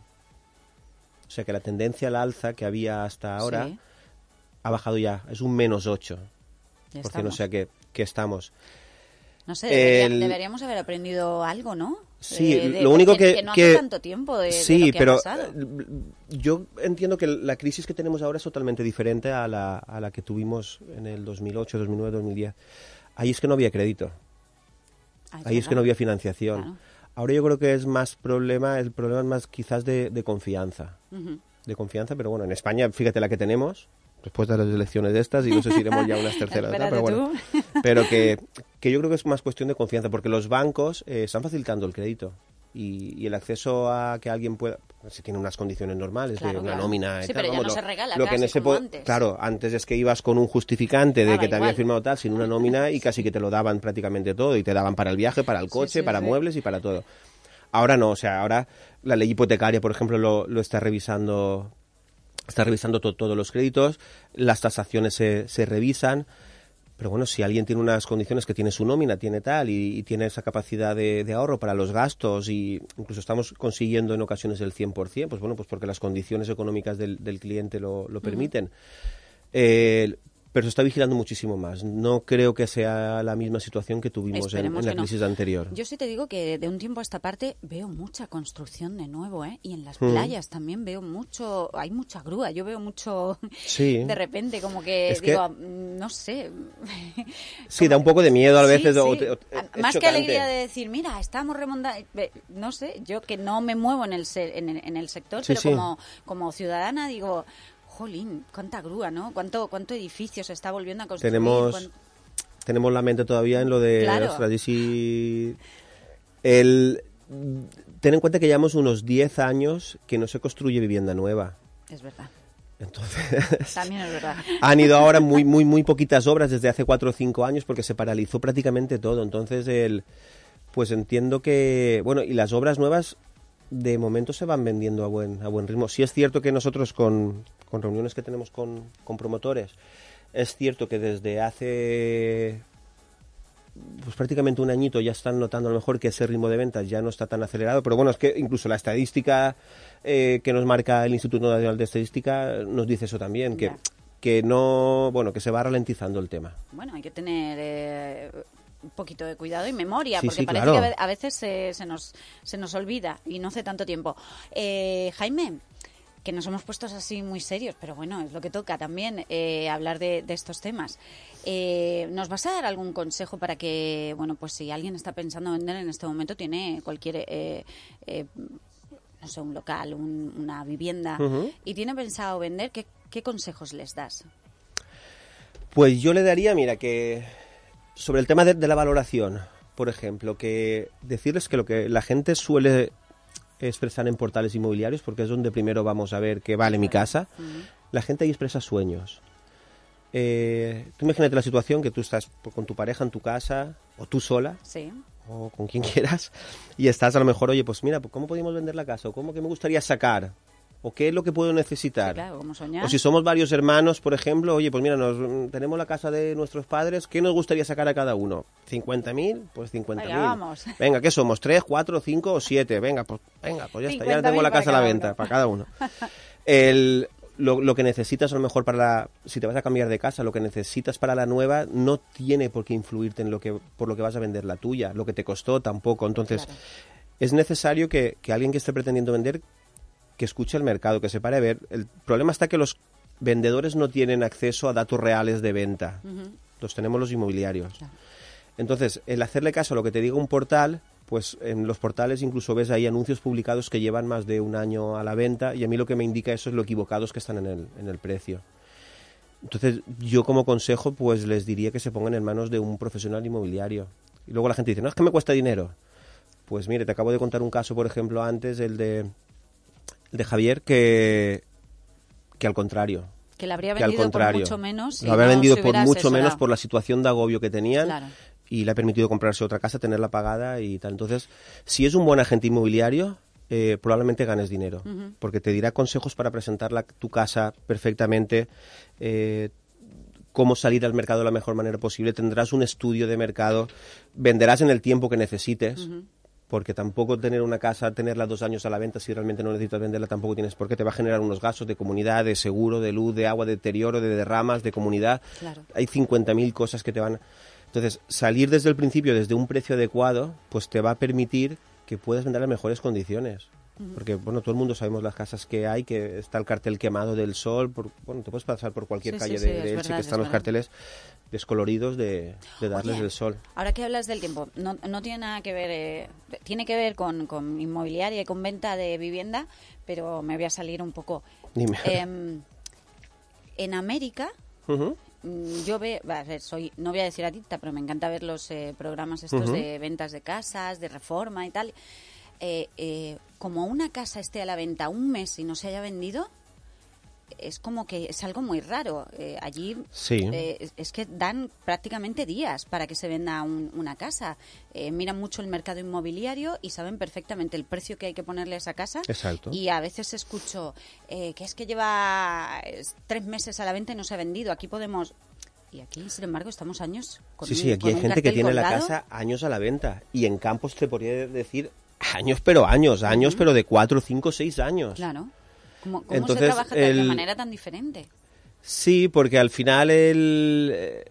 O sea que la tendencia al alza que había hasta ahora Sí. ha bajado ya, es un menos 8%. Ya O sea que estamos. No sé, El- deberíamos haber aprendido algo, ¿no? Sí, lo único que no hace tanto tiempo de sí, lo que pero ha pasado. yo entiendo que la crisis que tenemos ahora es totalmente diferente a la que tuvimos en el 2008, 2009, 2010. Ahí es que no había crédito. Ahí es que no había financiación. Claro. Ahora yo creo que es más el problema es más quizás de confianza. Ujú. De confianza, pero bueno, en España, fíjate la que tenemos, después de las elecciones de estas, y no sé si iremos ya a unas terceras, ¿verdad? Pero bueno, pero que yo creo que es más cuestión de confianza, porque los bancos están facilitando el crédito y el acceso a que alguien pueda, si tiene unas condiciones normales, Claro, de una claro. nómina y Sí, tal, pero ya vamos, no se regala lo que en casi ese como antes. Claro, antes es que ibas con un justificante de Daba que te había igual. firmado tal, sin una nómina, y casi que te lo daban prácticamente todo, y te daban para el viaje, para el coche, sí, para sí. muebles y para todo. Ahora no, o sea, ahora la ley hipotecaria, por ejemplo, lo está revisando. Está revisando todos los créditos, las tasaciones se revisan, pero bueno, si alguien tiene unas condiciones que tiene su nómina, tiene tal, y tiene esa capacidad de ahorro para los gastos, y incluso estamos consiguiendo en ocasiones el 100%, pues bueno, pues porque las condiciones económicas del cliente lo permiten. Pero se está vigilando muchísimo más. No creo que sea la misma situación que tuvimos en Esperemos la que no. crisis anterior. Yo sí te digo que de un tiempo a esta parte veo mucha construcción de nuevo, ¿eh? Y en las Mm. playas también veo mucho, hay mucha grúa, yo veo mucho Sí. de repente, como que Es que- digo, no sé. Sí, da un poco de miedo a Sí, veces. sí. Es Más que chocante. alegría de decir, mira, estamos remontando, no sé, yo que no me muevo en el sector, Sí, pero sí. como ciudadana digo, jolín, cuánta grúa, ¿no? Cuánto edificio se está volviendo a construir. Tenemos la mente todavía en lo de... Claro. ostras, y si ten en cuenta que llevamos unos 10 años que no se construye vivienda nueva. Es verdad. Entonces, También es verdad. han ido ahora muy poquitas obras desde hace 4 o 5 años porque se paralizó prácticamente todo. Entonces, pues entiendo que... Bueno, y las obras nuevas de momento se van vendiendo a buen ritmo. Sí es cierto que nosotros con reuniones que tenemos con promotores, es cierto que desde hace pues prácticamente un añito ya están notando a lo mejor que ese ritmo de ventas ya no está tan acelerado, pero bueno, es que incluso la estadística que nos marca el Instituto Nacional de Estadística nos dice eso también, que no, bueno, que se va ralentizando el tema. Bueno, hay que tener un poquito de cuidado y memoria, Sí, porque sí, parece claro. que a veces se nos olvida y no hace tanto tiempo. Jaime, que nos hemos puesto así muy serios, pero bueno, es lo que toca también hablar de estos temas. ¿Nos vas a dar algún consejo para que, bueno, pues si alguien está pensando vender en este momento, tiene cualquier, no sé, un local, una vivienda, Ujú. y tiene pensado vender, ¿qué consejos les das? Pues yo le daría, mira, que sobre el tema de la valoración, por ejemplo, que decirles que lo que la gente suele expresar en portales inmobiliarios, porque es donde primero vamos a ver qué vale mi casa, la gente ahí expresa sueños. Tú imagínate la situación que tú estás con tu pareja en tu casa, o tú sola, Sí. o con quien quieras, y estás a lo mejor, oye, pues mira, pues ¿cómo podemos vender la casa? ¿O cómo que me gustaría sacar? ¿O qué es lo que puedo necesitar? Claro, como soñar. O si somos varios hermanos, por ejemplo, oye, pues mira, tenemos la casa de nuestros padres, ¿qué nos gustaría sacar a cada uno? ¿50.000? Pues 50.000. Venga, vamos. Venga, ¿qué somos? ¿3, 4, 5 o 7? Venga, pues ya está, ya tengo la 50.000 casa a la para venta, cada para cada uno. Lo que necesitas a lo mejor si te vas a cambiar de casa, lo que necesitas para la nueva no tiene por qué influirte por lo que vas a vender la tuya, lo que te costó tampoco. Entonces, es necesario que alguien que esté pretendiendo vender, que escuche el mercado, que se pare a ver. El problema está que los vendedores no tienen acceso a datos reales de venta. Los tenemos los inmobiliarios. Entonces, el hacerle caso a lo que te diga un portal, pues en los portales incluso ves ahí anuncios publicados que llevan más de un año a la venta, y a mí lo que me indica eso es lo equivocados que están en el precio. Entonces, yo como consejo, pues les diría que se pongan en manos de un profesional inmobiliario. Y luego la gente dice, no, es que me cuesta dinero. Pues mire, te acabo de contar un caso, por ejemplo, antes, el de Javier, que al contrario. Que le habría vendido por mucho menos. Lo habría vendido por mucho asesorado. menos por la situación de agobio que tenían. Claro. Y le ha permitido comprarse otra casa, tenerla pagada y tal. Entonces, si es un buen agente inmobiliario, probablemente ganes dinero. Ujú. Porque te dirá consejos para presentar tu casa perfectamente, cómo salir al mercado de la mejor manera posible. Tendrás un estudio de mercado, venderás en el tiempo que necesites. Ujú. Porque tampoco tener una casa, tenerla 2 años a la venta, si realmente no necesitas venderla, tampoco tienes por qué. Te va a generar unos gastos de comunidad, de seguro, de luz, de agua, de deterioro, de derramas, de comunidad. Claro. Hay 50.000 cosas que te van... Entonces, salir desde el principio, desde un precio adecuado, pues te va a permitir que puedas vender en mejores condiciones. Ujú. Porque, bueno, todo el mundo sabemos las casas que hay, que está el cartel quemado del sol. Bueno, te puedes pasar por cualquier Sí, calle sí, de es Elche, verdad, que es están los verdad. carteles descoloridos de darles Oye, el sol. Ahora que hablas del tiempo, no tiene nada que ver, tiene que ver con inmobiliaria y con venta de vivienda, pero me voy a salir un poco. Dime. En América, Ujú. yo veo, a ver, no voy a decir adicta, pero me encanta ver los programas estos Ujú. de ventas de casas, de reforma y tal. Como una casa esté a la venta un mes y no se haya vendido, es como que es algo muy raro. Allí Sí. es que dan prácticamente días para que se venda una casa. Miran mucho el mercado inmobiliario y saben perfectamente el precio que hay que ponerle a esa casa. Exacto. Y a veces escucho que es que lleva 3 meses a la venta y no se ha vendido. Aquí podemos... Y aquí, sin embargo, estamos años con Sí, un- sí, aquí con hay un gente que cartel tiene la colgado. casa años a la venta. Y en campos te podría decir años, pero años, pero de 4, 5, 6 años. Claro. ¿Cómo Entonces, se trabaja de manera tan diferente? Sí, porque al final es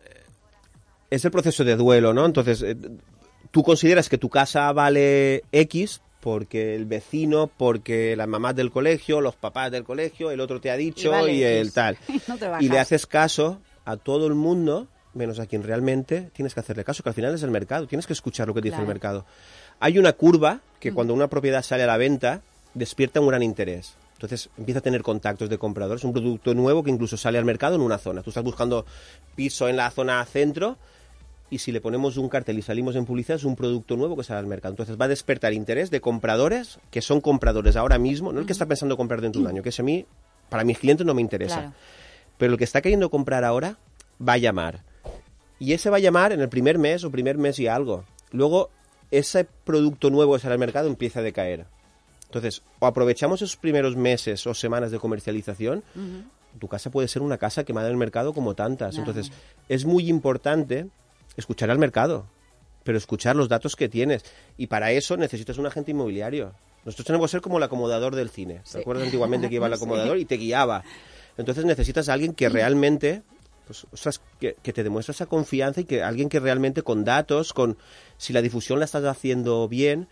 el proceso de duelo, ¿no? Entonces, tú consideras que tu casa vale X porque el vecino, porque las mamás del colegio, los papás del colegio, el otro te ha dicho vale y el X. tal. No te Y le bajas. haces caso a todo el mundo, menos a quien realmente tienes que hacerle caso, que al final es el mercado, tienes que escuchar lo que dice Claro. el mercado. Hay una curva que Ujú. cuando una propiedad sale a la venta, despierta un gran interés. Entonces empieza a tener contactos de compradores. Un producto nuevo que incluso sale al mercado en una zona. Tú estás buscando piso en la zona centro y si le ponemos un cartel y salimos en publicidad es un producto nuevo que sale al mercado. Entonces va a despertar interés de compradores que son compradores ahora mismo, no el que está pensando comprar dentro de un año, que ese a mí, para mis clientes no me interesa. Claro. Pero el que está queriendo comprar ahora va a llamar. Y ese va a llamar en el primer mes o primer mes y algo. Luego ese producto nuevo que sale al mercado empieza a decaer. Entonces, o aprovechamos esos primeros meses o semanas de comercialización, tu casa puede ser una casa quemada en el mercado como tantas. Claro. Entonces, es muy importante escuchar al mercado, pero escuchar los datos que tienes. Y para eso necesitas un agente inmobiliario. Nosotros tenemos que ser como el acomodador del cine. ¿Te acuerdas antiguamente que iba el acomodador Sí. y te guiaba? Entonces necesitas a alguien que realmente... Pues, ostras, que te demuestre esa confianza y que alguien que realmente con datos, con si la difusión la estás haciendo bien,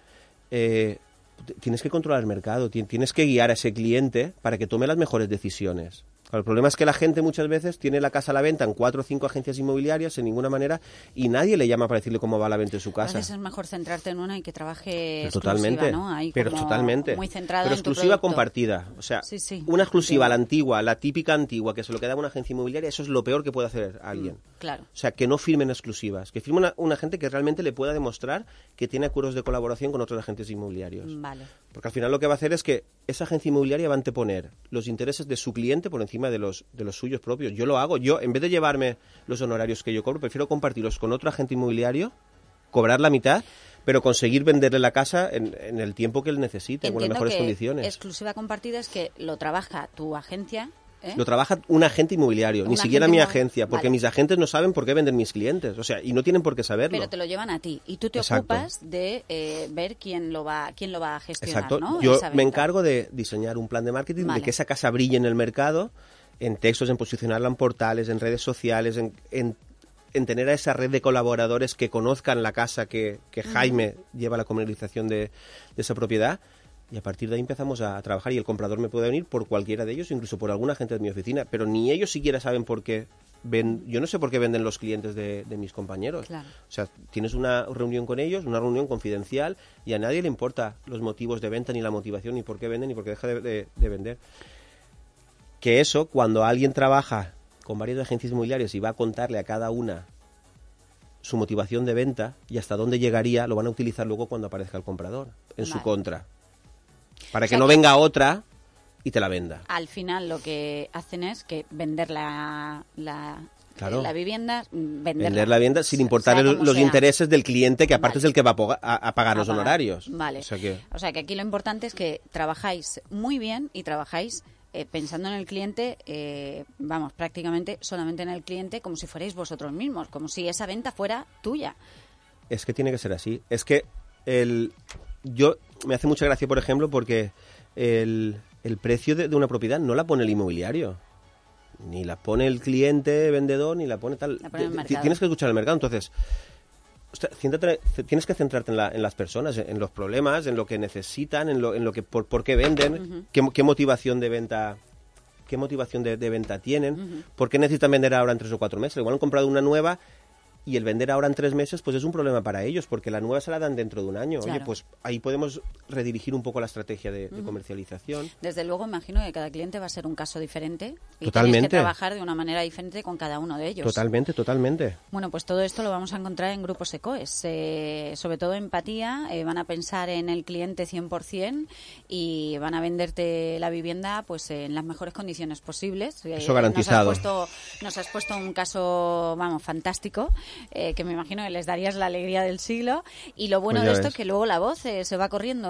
tienes que controlar el mercado, tienes que guiar a ese cliente para que tome las mejores decisiones. Claro, el problema es que la gente muchas veces tiene la casa a la venta en 4 o 5 agencias inmobiliarias en ninguna manera y nadie le llama para decirle cómo va la venta de su A casa. veces es mejor centrarte en una y que trabaje Pero exclusiva, totalmente, ¿no? Ahí pero como totalmente. muy centrado pero en tu exclusiva producto. compartida, o sea, Sí, sí. una exclusiva, Sí. la antigua, la típica antigua, que se lo queda a una agencia inmobiliaria, eso es lo peor que puede hacer alguien. Claro. O sea, que no firmen exclusivas, que firme una gente que realmente le pueda demostrar que tiene acuerdos de colaboración con otros agentes inmobiliarios. Vale. Porque al final lo que va a hacer es que esa agencia inmobiliaria va a anteponer los intereses de su cliente por encima de los suyos propios. Yo lo hago. Yo, en vez de llevarme los honorarios que yo cobro, prefiero compartirlos con otro agente inmobiliario, cobrar la mitad, pero conseguir venderle la casa en el tiempo que él necesite, con las Entiendo mejores que condiciones. exclusiva compartida es que lo trabaja tu agencia, ¿eh? Lo trabaja un agente inmobiliario, ni Un siquiera agente mi inmo- agencia, porque Vale. mis agentes no saben por qué venden mis clientes, o sea, y no tienen por qué saberlo. pero te lo llevan a ti y tú te Exacto. ocupas de ver quién lo va a gestionar, Exacto. ¿no? Yo Esa me venta. encargo de diseñar un plan de marketing, Vale. de que esa casa brille en el mercado, en textos, en posicionarla en portales, en redes sociales, en tener a esa red de colaboradores que conozcan la casa que Jaime lleva a la comercialización de esa propiedad. Y a partir de ahí empezamos a trabajar y el comprador me puede venir por cualquiera de ellos, incluso por alguna gente de mi oficina, pero ni ellos siquiera saben por qué yo no sé por qué venden los clientes de mis compañeros. Claro. O sea, tienes una reunión con ellos, una reunión confidencial, y a nadie le importa los motivos de venta, ni la motivación, ni por qué venden, ni por qué deja de vender. Que eso, cuando alguien trabaja con varias agencias inmobiliarias y va a contarle a cada una su motivación de venta y hasta dónde llegaría lo van a utilizar luego cuando aparezca el comprador, en su contra. Para que no venga otra y te la venda. Al final lo que hacen es que vender la vivienda, vender la vivienda sin importar los intereses del cliente, que aparte es el que va a pagar los honorarios. Vale. O sea que aquí lo importante es que trabajáis muy bien y trabajáis pensando en el cliente, prácticamente solamente en el cliente, como si fuerais vosotros mismos, como si esa venta fuera tuya. Es que tiene que ser así. Es que me hace mucha gracia, por ejemplo, porque el precio de una propiedad no la pone el inmobiliario, ni la pone el cliente vendedor, ni la pone tal. Tienes que escuchar el mercado. Entonces, tienes que centrarte en las personas, en los problemas, en lo que necesitan, en lo que por qué venden, qué motivación de venta, tienen, por qué necesitan vender ahora en 3 o 4 meses. Igual han comprado una nueva y el vender ahora en 3 meses pues es un problema para ellos, porque la nueva se la dan dentro de un año. Claro. Oye, pues ahí podemos redirigir un poco la estrategia de comercialización. Desde luego imagino que cada cliente va a ser un caso diferente y Totalmente. tienes que trabajar de una manera diferente con cada uno de ellos. Totalmente. Bueno, pues todo esto lo vamos a encontrar en Grupos Ecoes, sobre todo empatía, van a pensar en el cliente 100% y van a venderte la vivienda pues en las mejores condiciones posibles. Eso garantizado. Nos has puesto un caso, fantástico, que me imagino que les darías la alegría del siglo, y lo bueno Pues de esto ves. es que luego la voz se va corriendo,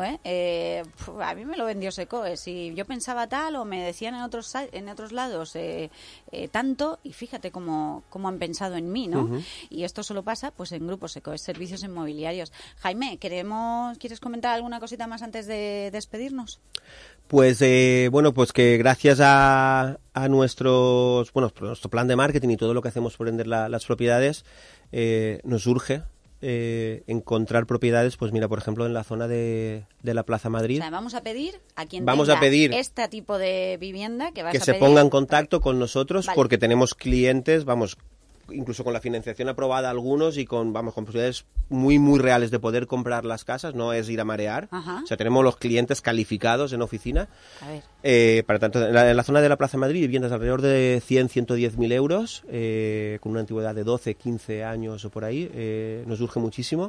a mí me lo vendió Secoes y yo pensaba tal, o me decían en otros lados tanto, y fíjate cómo han pensado en mí, ¿no? Ujú. Y esto solo pasa pues en Grupos Ecoes, servicios inmobiliarios. Jaime, ¿quieres comentar alguna cosita más antes de despedirnos? Pues pues que gracias a nuestro plan de marketing y todo lo que hacemos por vender las propiedades, nos urge encontrar propiedades, pues mira, por ejemplo, en la zona de la Plaza Madrid. O sea, vamos a pedir a quien Vamos tenga a pedir este tipo de vivienda que se ponga en contacto con nosotros, Vale. porque tenemos clientes, incluso con la financiación aprobada algunos y con posibilidades muy, muy reales de poder comprar las casas, no es ir a marear. Ajá. O sea, tenemos los clientes calificados en oficina. A ver. Para tanto, en la zona de la Plaza Madrid, viviendas alrededor de 100-110.000 euros, con una antigüedad de 12, 15 años o por ahí, nos urge muchísimo.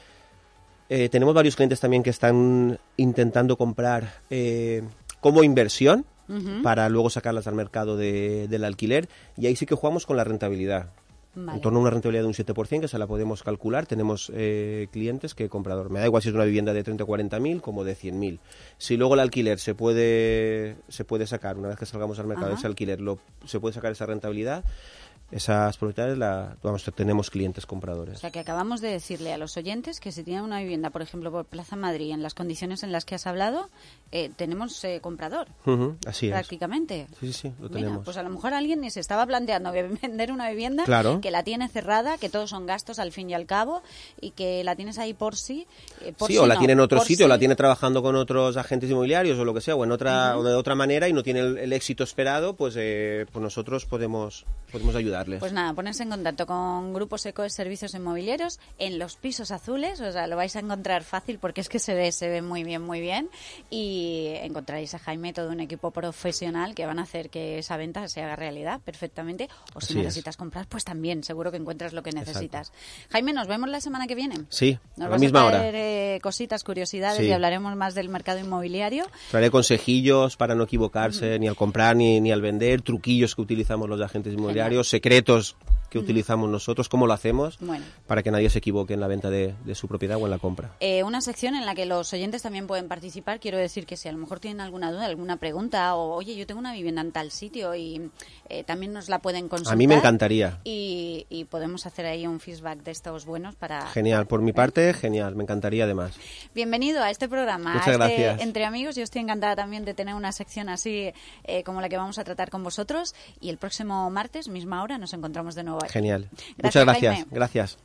Tenemos varios clientes también que están intentando comprar como inversión, para luego sacarlas al mercado del alquiler, y ahí sí que jugamos con la rentabilidad. Vale. En torno a una rentabilidad de un 7%, que se la podemos calcular. Tenemos clientes que comprador. Me da igual si es una vivienda de 30 o 40.000 como de 100.000. Si luego el alquiler se puede sacar, una vez que salgamos al mercado, ese alquiler se puede sacar esa rentabilidad, esas propiedades tenemos clientes compradores. O sea, que acabamos de decirle a los oyentes que si tienen una vivienda, por ejemplo, por Plaza Madrid, en las condiciones en las que has hablado, tenemos comprador. Así prácticamente. Sí, lo Mira, tenemos. pues a lo mejor alguien ni se estaba planteando que vender una vivienda, Claro. que la tiene cerrada, que todos son gastos al fin y al cabo, y que la tienes ahí por sí. O la tiene en otro sitio, o la tiene trabajando con otros agentes inmobiliarios o lo que sea, o en otra o de otra manera, y no tiene el éxito esperado, pues nosotros podemos ayudarles. Pues nada, ponerse en contacto con Grupos Ecoes Servicios Inmobiliarios en los pisos azules, o sea, lo vais a encontrar fácil porque es que se ve muy bien, y encontraréis a Jaime, todo un equipo profesional que van a hacer que esa venta se haga realidad perfectamente, o si Así necesitas comprar, pues también, seguro que encuentras lo que necesitas. Jaime, nos vemos la semana que viene. Sí, Nos a la vas misma a hora. traer cositas, curiosidades, Sí. y hablaremos más del mercado inmobiliario. Traeré consejillos para no equivocarse ni al comprar ni al vender, truquillos que utilizamos los agentes inmobiliarios, secretos que utilizamos nosotros, cómo lo hacemos, Bueno. para que nadie se equivoque en la venta de su propiedad o en la compra. Una sección en la que los oyentes también pueden participar. Quiero decir que si a lo mejor tienen alguna duda, alguna pregunta, o oye, yo tengo una vivienda en tal sitio, y también nos la pueden consultar. A mí me encantaría. Y podemos hacer ahí un feedback de estos buenos para... Genial, por mi parte, genial, me encantaría además. Bienvenido a este programa, Muchas a este gracias. Entre Amigos. Yo estoy encantada también de tener una sección así como la que vamos a tratar con vosotros, y el próximo martes, misma hora, nos encontramos de nuevo aquí. Genial. Gracias, Muchas gracias. Jaime. Gracias.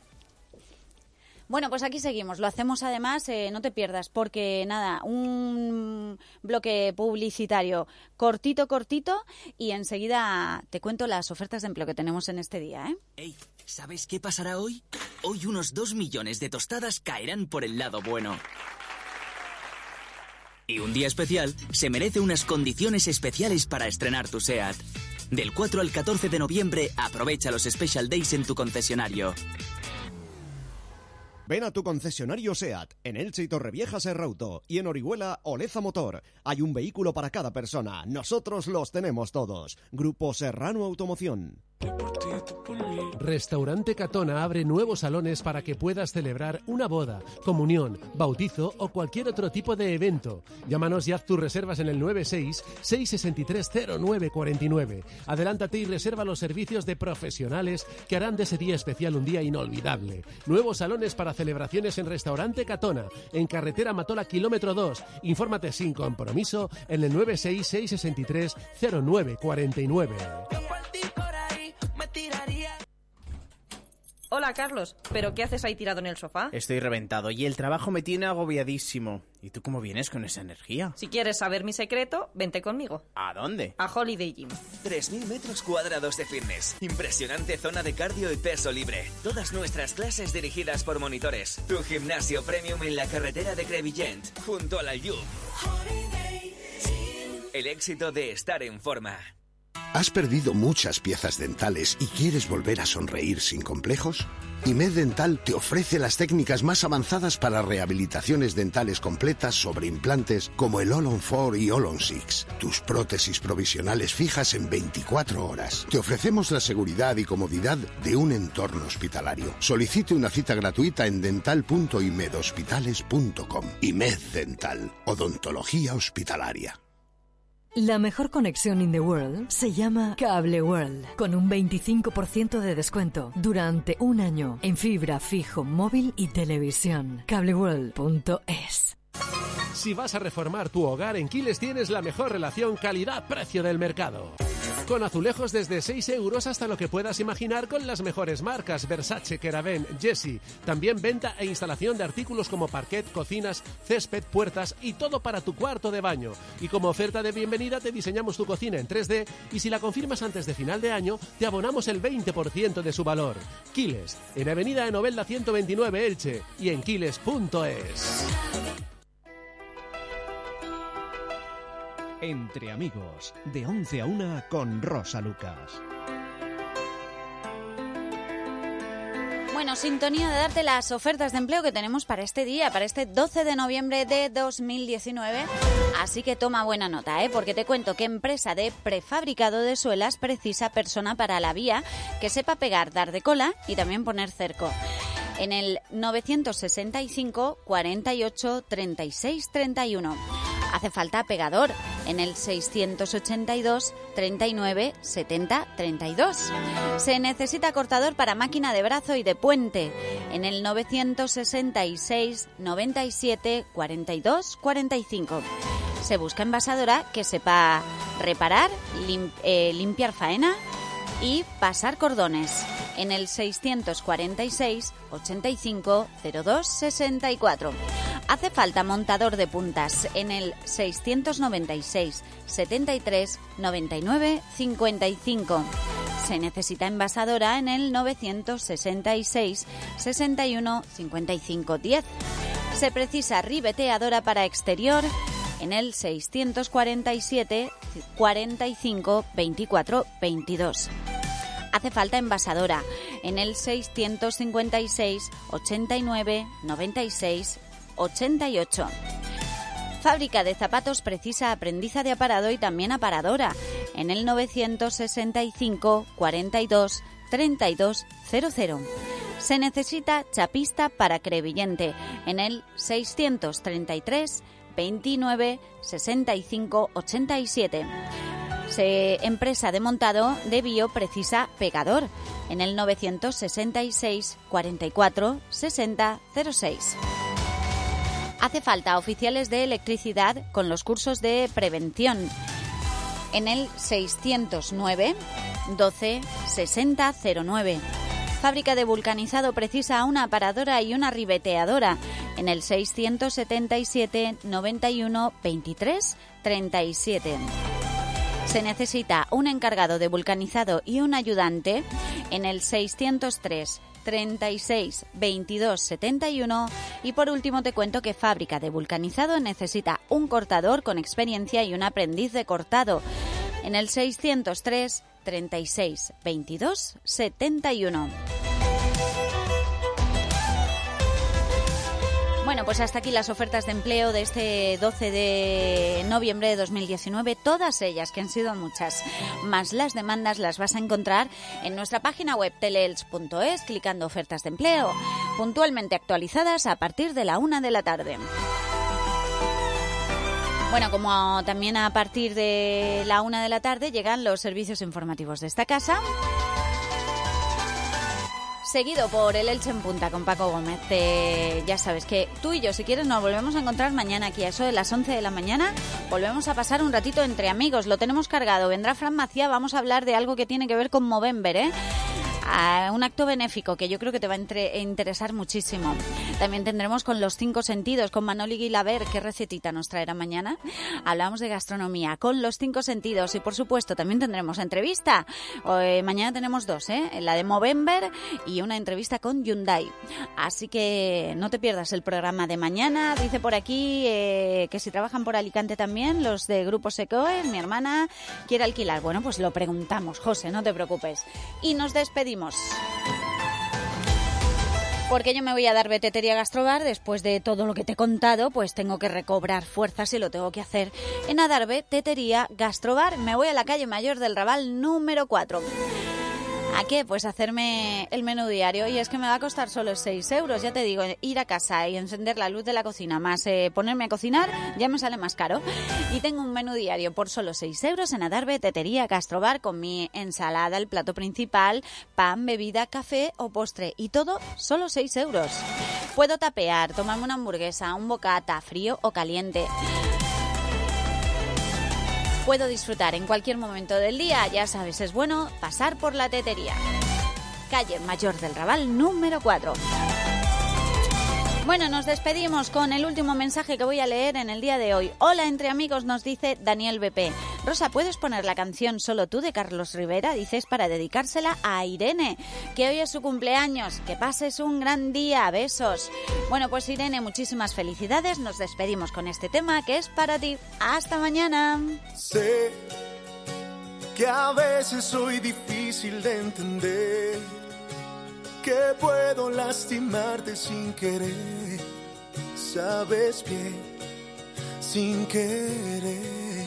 Bueno, pues aquí seguimos. Lo hacemos además, no te pierdas, porque nada, un bloque publicitario cortito, y enseguida te cuento las ofertas de empleo que tenemos en este día, ¿eh? Ey, ¿sabes qué pasará hoy? Hoy unos 2 millones de tostadas caerán por el lado bueno. Y un día especial se merece unas condiciones especiales para estrenar tu SEAT. Del 4 al 14 de noviembre, aprovecha los Special Days en tu concesionario. Ven a tu concesionario SEAT, en Elche y Torrevieja Serrauto, y en Orihuela Oleza Motor. Hay un vehículo para cada persona. Nosotros los tenemos todos. Grupo Serrano Automoción. Restaurante Catona abre nuevos salones para que puedas celebrar una boda, comunión, bautizo o cualquier otro tipo de evento. Llámanos y haz tus reservas en el 96-663-0949. Adelántate y reserva los servicios de profesionales que harán de ese día especial un día inolvidable. Nuevos salones para celebraciones en Restaurante Catona, en carretera Matola, kilómetro 2. Infórmate sin compromiso en el 96-663-0949. Hola, Carlos. ¿Pero qué haces ahí tirado en el sofá? Estoy reventado y el trabajo me tiene agobiadísimo. ¿Y tú cómo vienes con esa energía? Si quieres saber mi secreto, vente conmigo. ¿A dónde? A Holiday Gym. 3.000 metros cuadrados de fitness. Impresionante zona de cardio y peso libre. Todas nuestras clases dirigidas por monitores. Tu gimnasio premium en la carretera de Crevillent, junto a la Llum. El éxito de estar en forma. ¿Has perdido muchas piezas dentales y quieres volver a sonreír sin complejos? IMED Dental te ofrece las técnicas más avanzadas para rehabilitaciones dentales completas sobre implantes como el All-on 4 y All-on 6. Tus prótesis provisionales fijas en 24 horas. Te ofrecemos la seguridad y comodidad de un entorno hospitalario. Solicite una cita gratuita en dental.imedhospitales.com. IMED Dental, odontología hospitalaria. La mejor conexión in the world se llama Cable World, con un 25% de descuento durante un año en fibra, fijo, móvil y televisión. Cableworld.es. Si vas a reformar tu hogar, en Quiles tienes la mejor relación calidad-precio del mercado. Con azulejos desde 6 euros hasta lo que puedas imaginar con las mejores marcas: Versace, Keraben, Jessie. También venta e instalación de artículos como parquet, cocinas, césped, puertas y todo para tu cuarto de baño. Y como oferta de bienvenida te diseñamos tu cocina en 3D y si la confirmas antes de final de año te abonamos el 20% de su valor. Quiles, en Avenida de Novelda 129 Elche y en quiles.es. Entre amigos, de 11 a 1 con Rosa Lucas. Bueno, sintonía de darte las ofertas de empleo que tenemos para este día, para este 12 de noviembre de 2019. Así que toma buena nota, porque te cuento que empresa de prefabricado de suelas precisa persona para la vía que sepa pegar, dar de cola y también poner cerco. En el 965 48 36 31. Hace falta pegador en el 682 39 70 32. Se necesita cortador para máquina de brazo y de puente en el 966 97 42 45. Se busca envasadora que sepa reparar, limpiar faena y pasar cordones en el 646 85 02 64. Hace falta montador de puntas en el 696 73 99 55. Se necesita envasadora en el 966 61 55 10. Se precisa ribeteadora para exterior en el 647 45 24 22. Hace falta envasadora en el 656 89 96 88. Fábrica de zapatos precisa aprendiza de aparado y también aparadora en el 965 42 32 00. Se necesita chapista para Crevillente en el 633 29 65 87. Empresa de montado de bio precisa pegador en el 966 44 60 06. Hace falta oficiales de electricidad con los cursos de prevención en el 609 12 60 09. Fábrica de vulcanizado precisa una aparadora y una ribeteadora en el 677 91 23 37. Se necesita un encargado de vulcanizado y un ayudante en el 603 36 22 71. Y por último te cuento que Fábrica de vulcanizado necesita un cortador con experiencia y un aprendiz de cortado en el 603 36 22 71. Bueno, pues hasta aquí las ofertas de empleo de este 12 de noviembre de 2019. Todas ellas, que han sido muchas, más las demandas, las vas a encontrar en nuestra página web teleelch.es, clicando ofertas de empleo, puntualmente actualizadas a partir de la 1 de la tarde. Bueno, como también a partir de la 1 de la tarde llegan los servicios informativos de esta casa, seguido por el Elche en Punta con Paco Gómez. Ya sabes que tú y yo, si quieres, nos volvemos a encontrar mañana aquí a eso de las 11 de la mañana. Volvemos a pasar un ratito entre amigos, lo tenemos cargado. Vendrá Fran Macía, vamos a hablar de algo que tiene que ver con Movember, un acto benéfico que yo creo que te va a interesar muchísimo. También tendremos con los 5 sentidos, con Manoli Guilaber. ¿Qué recetita nos traerá mañana? Hablamos de gastronomía con los 5 sentidos y, por supuesto, también tendremos entrevista. Mañana tenemos 2, la de Movember y una entrevista con Hyundai. Así que no te pierdas el programa de mañana. Dice por aquí que si trabajan por Alicante también, los de Grupo Secoe, mi hermana quiere alquilar. Bueno, pues lo preguntamos, José, no te preocupes. Y nos despedimos. Porque yo me voy a dar Tetería Gastrobar. Después de todo lo que te he contado, pues tengo que recobrar fuerzas y lo tengo que hacer en Adarve Tetería Gastrobar. Me voy a la calle Mayor del Raval número 4. ¿A qué? Pues hacerme el menú diario. Y es que me va a costar solo 6 euros. Ya te digo, ir a casa y encender la luz de la cocina más ponerme a cocinar ya me sale más caro. Y tengo un menú diario por solo 6 euros en Adarve Tetería Gastrobar, con mi ensalada, el plato principal, pan, bebida, café o postre. Y todo solo 6 euros. Puedo tapear, tomarme una hamburguesa, un bocata, frío o caliente. Puedo disfrutar en cualquier momento del día. Ya sabes, es bueno pasar por la tetería. Calle Mayor del Raval número 4. Bueno, nos despedimos con el último mensaje que voy a leer en el día de hoy. Hola, entre amigos, nos dice Daniel BP. Rosa, ¿puedes poner la canción Solo tú de Carlos Rivera? Dices para dedicársela a Irene, que hoy es su cumpleaños. Que pases un gran día. Besos. Bueno, pues Irene, muchísimas felicidades. Nos despedimos con este tema que es para ti. Hasta mañana. Sé que a veces soy difícil de entender, que puedo lastimarte sin querer, sabes bien, sin querer.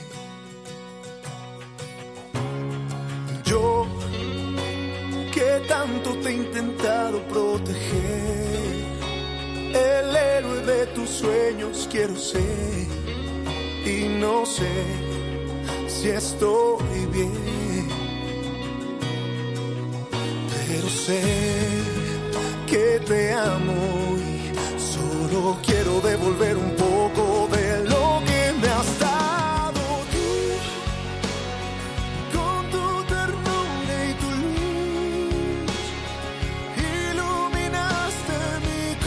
Yo, que tanto te he intentado proteger, el héroe de tus sueños quiero ser, y no sé si estoy bien, pero sé que te amo y solo quiero devolver un poco de lo que me has dado tú, con tu ternura y tu luz, iluminaste mi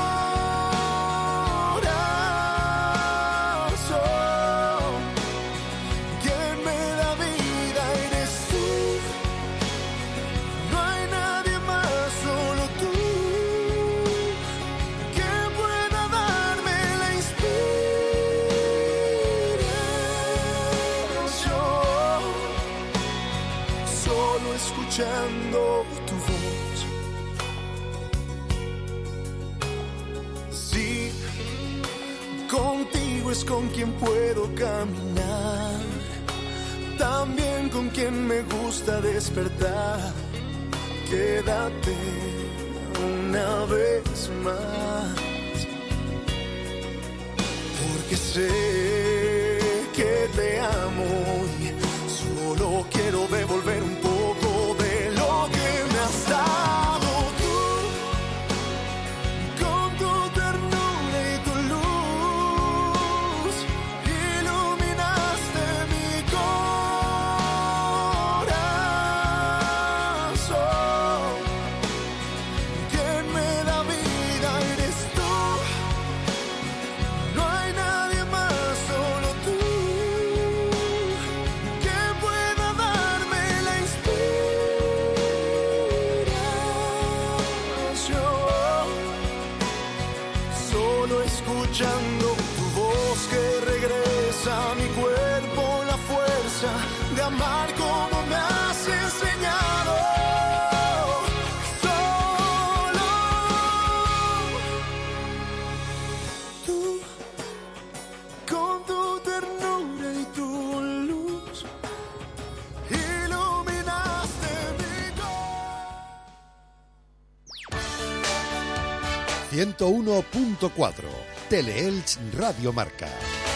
corazón. Quien me da vida eres tú. No hay nadie más, solo tú, que pueda darme la inspiración. Solo escuchando tu voz. Sí, contigo es con quien puedo caminar, también con quien me gusta despertar. Quédate una vez más, porque sé que te amo y solo quiero devolver un poco de lo que me has dado tú, con tu ternura y tu luz, iluminaste mi corazón. Quien me da vida eres tú. No hay nadie más, solo tú, que pueda darme la inspiración. Solo escuchando tu voz que regresa a mi cuerpo la fuerza de amar como me has enseñado. Solo 101.4. Teleelch Radio Marca.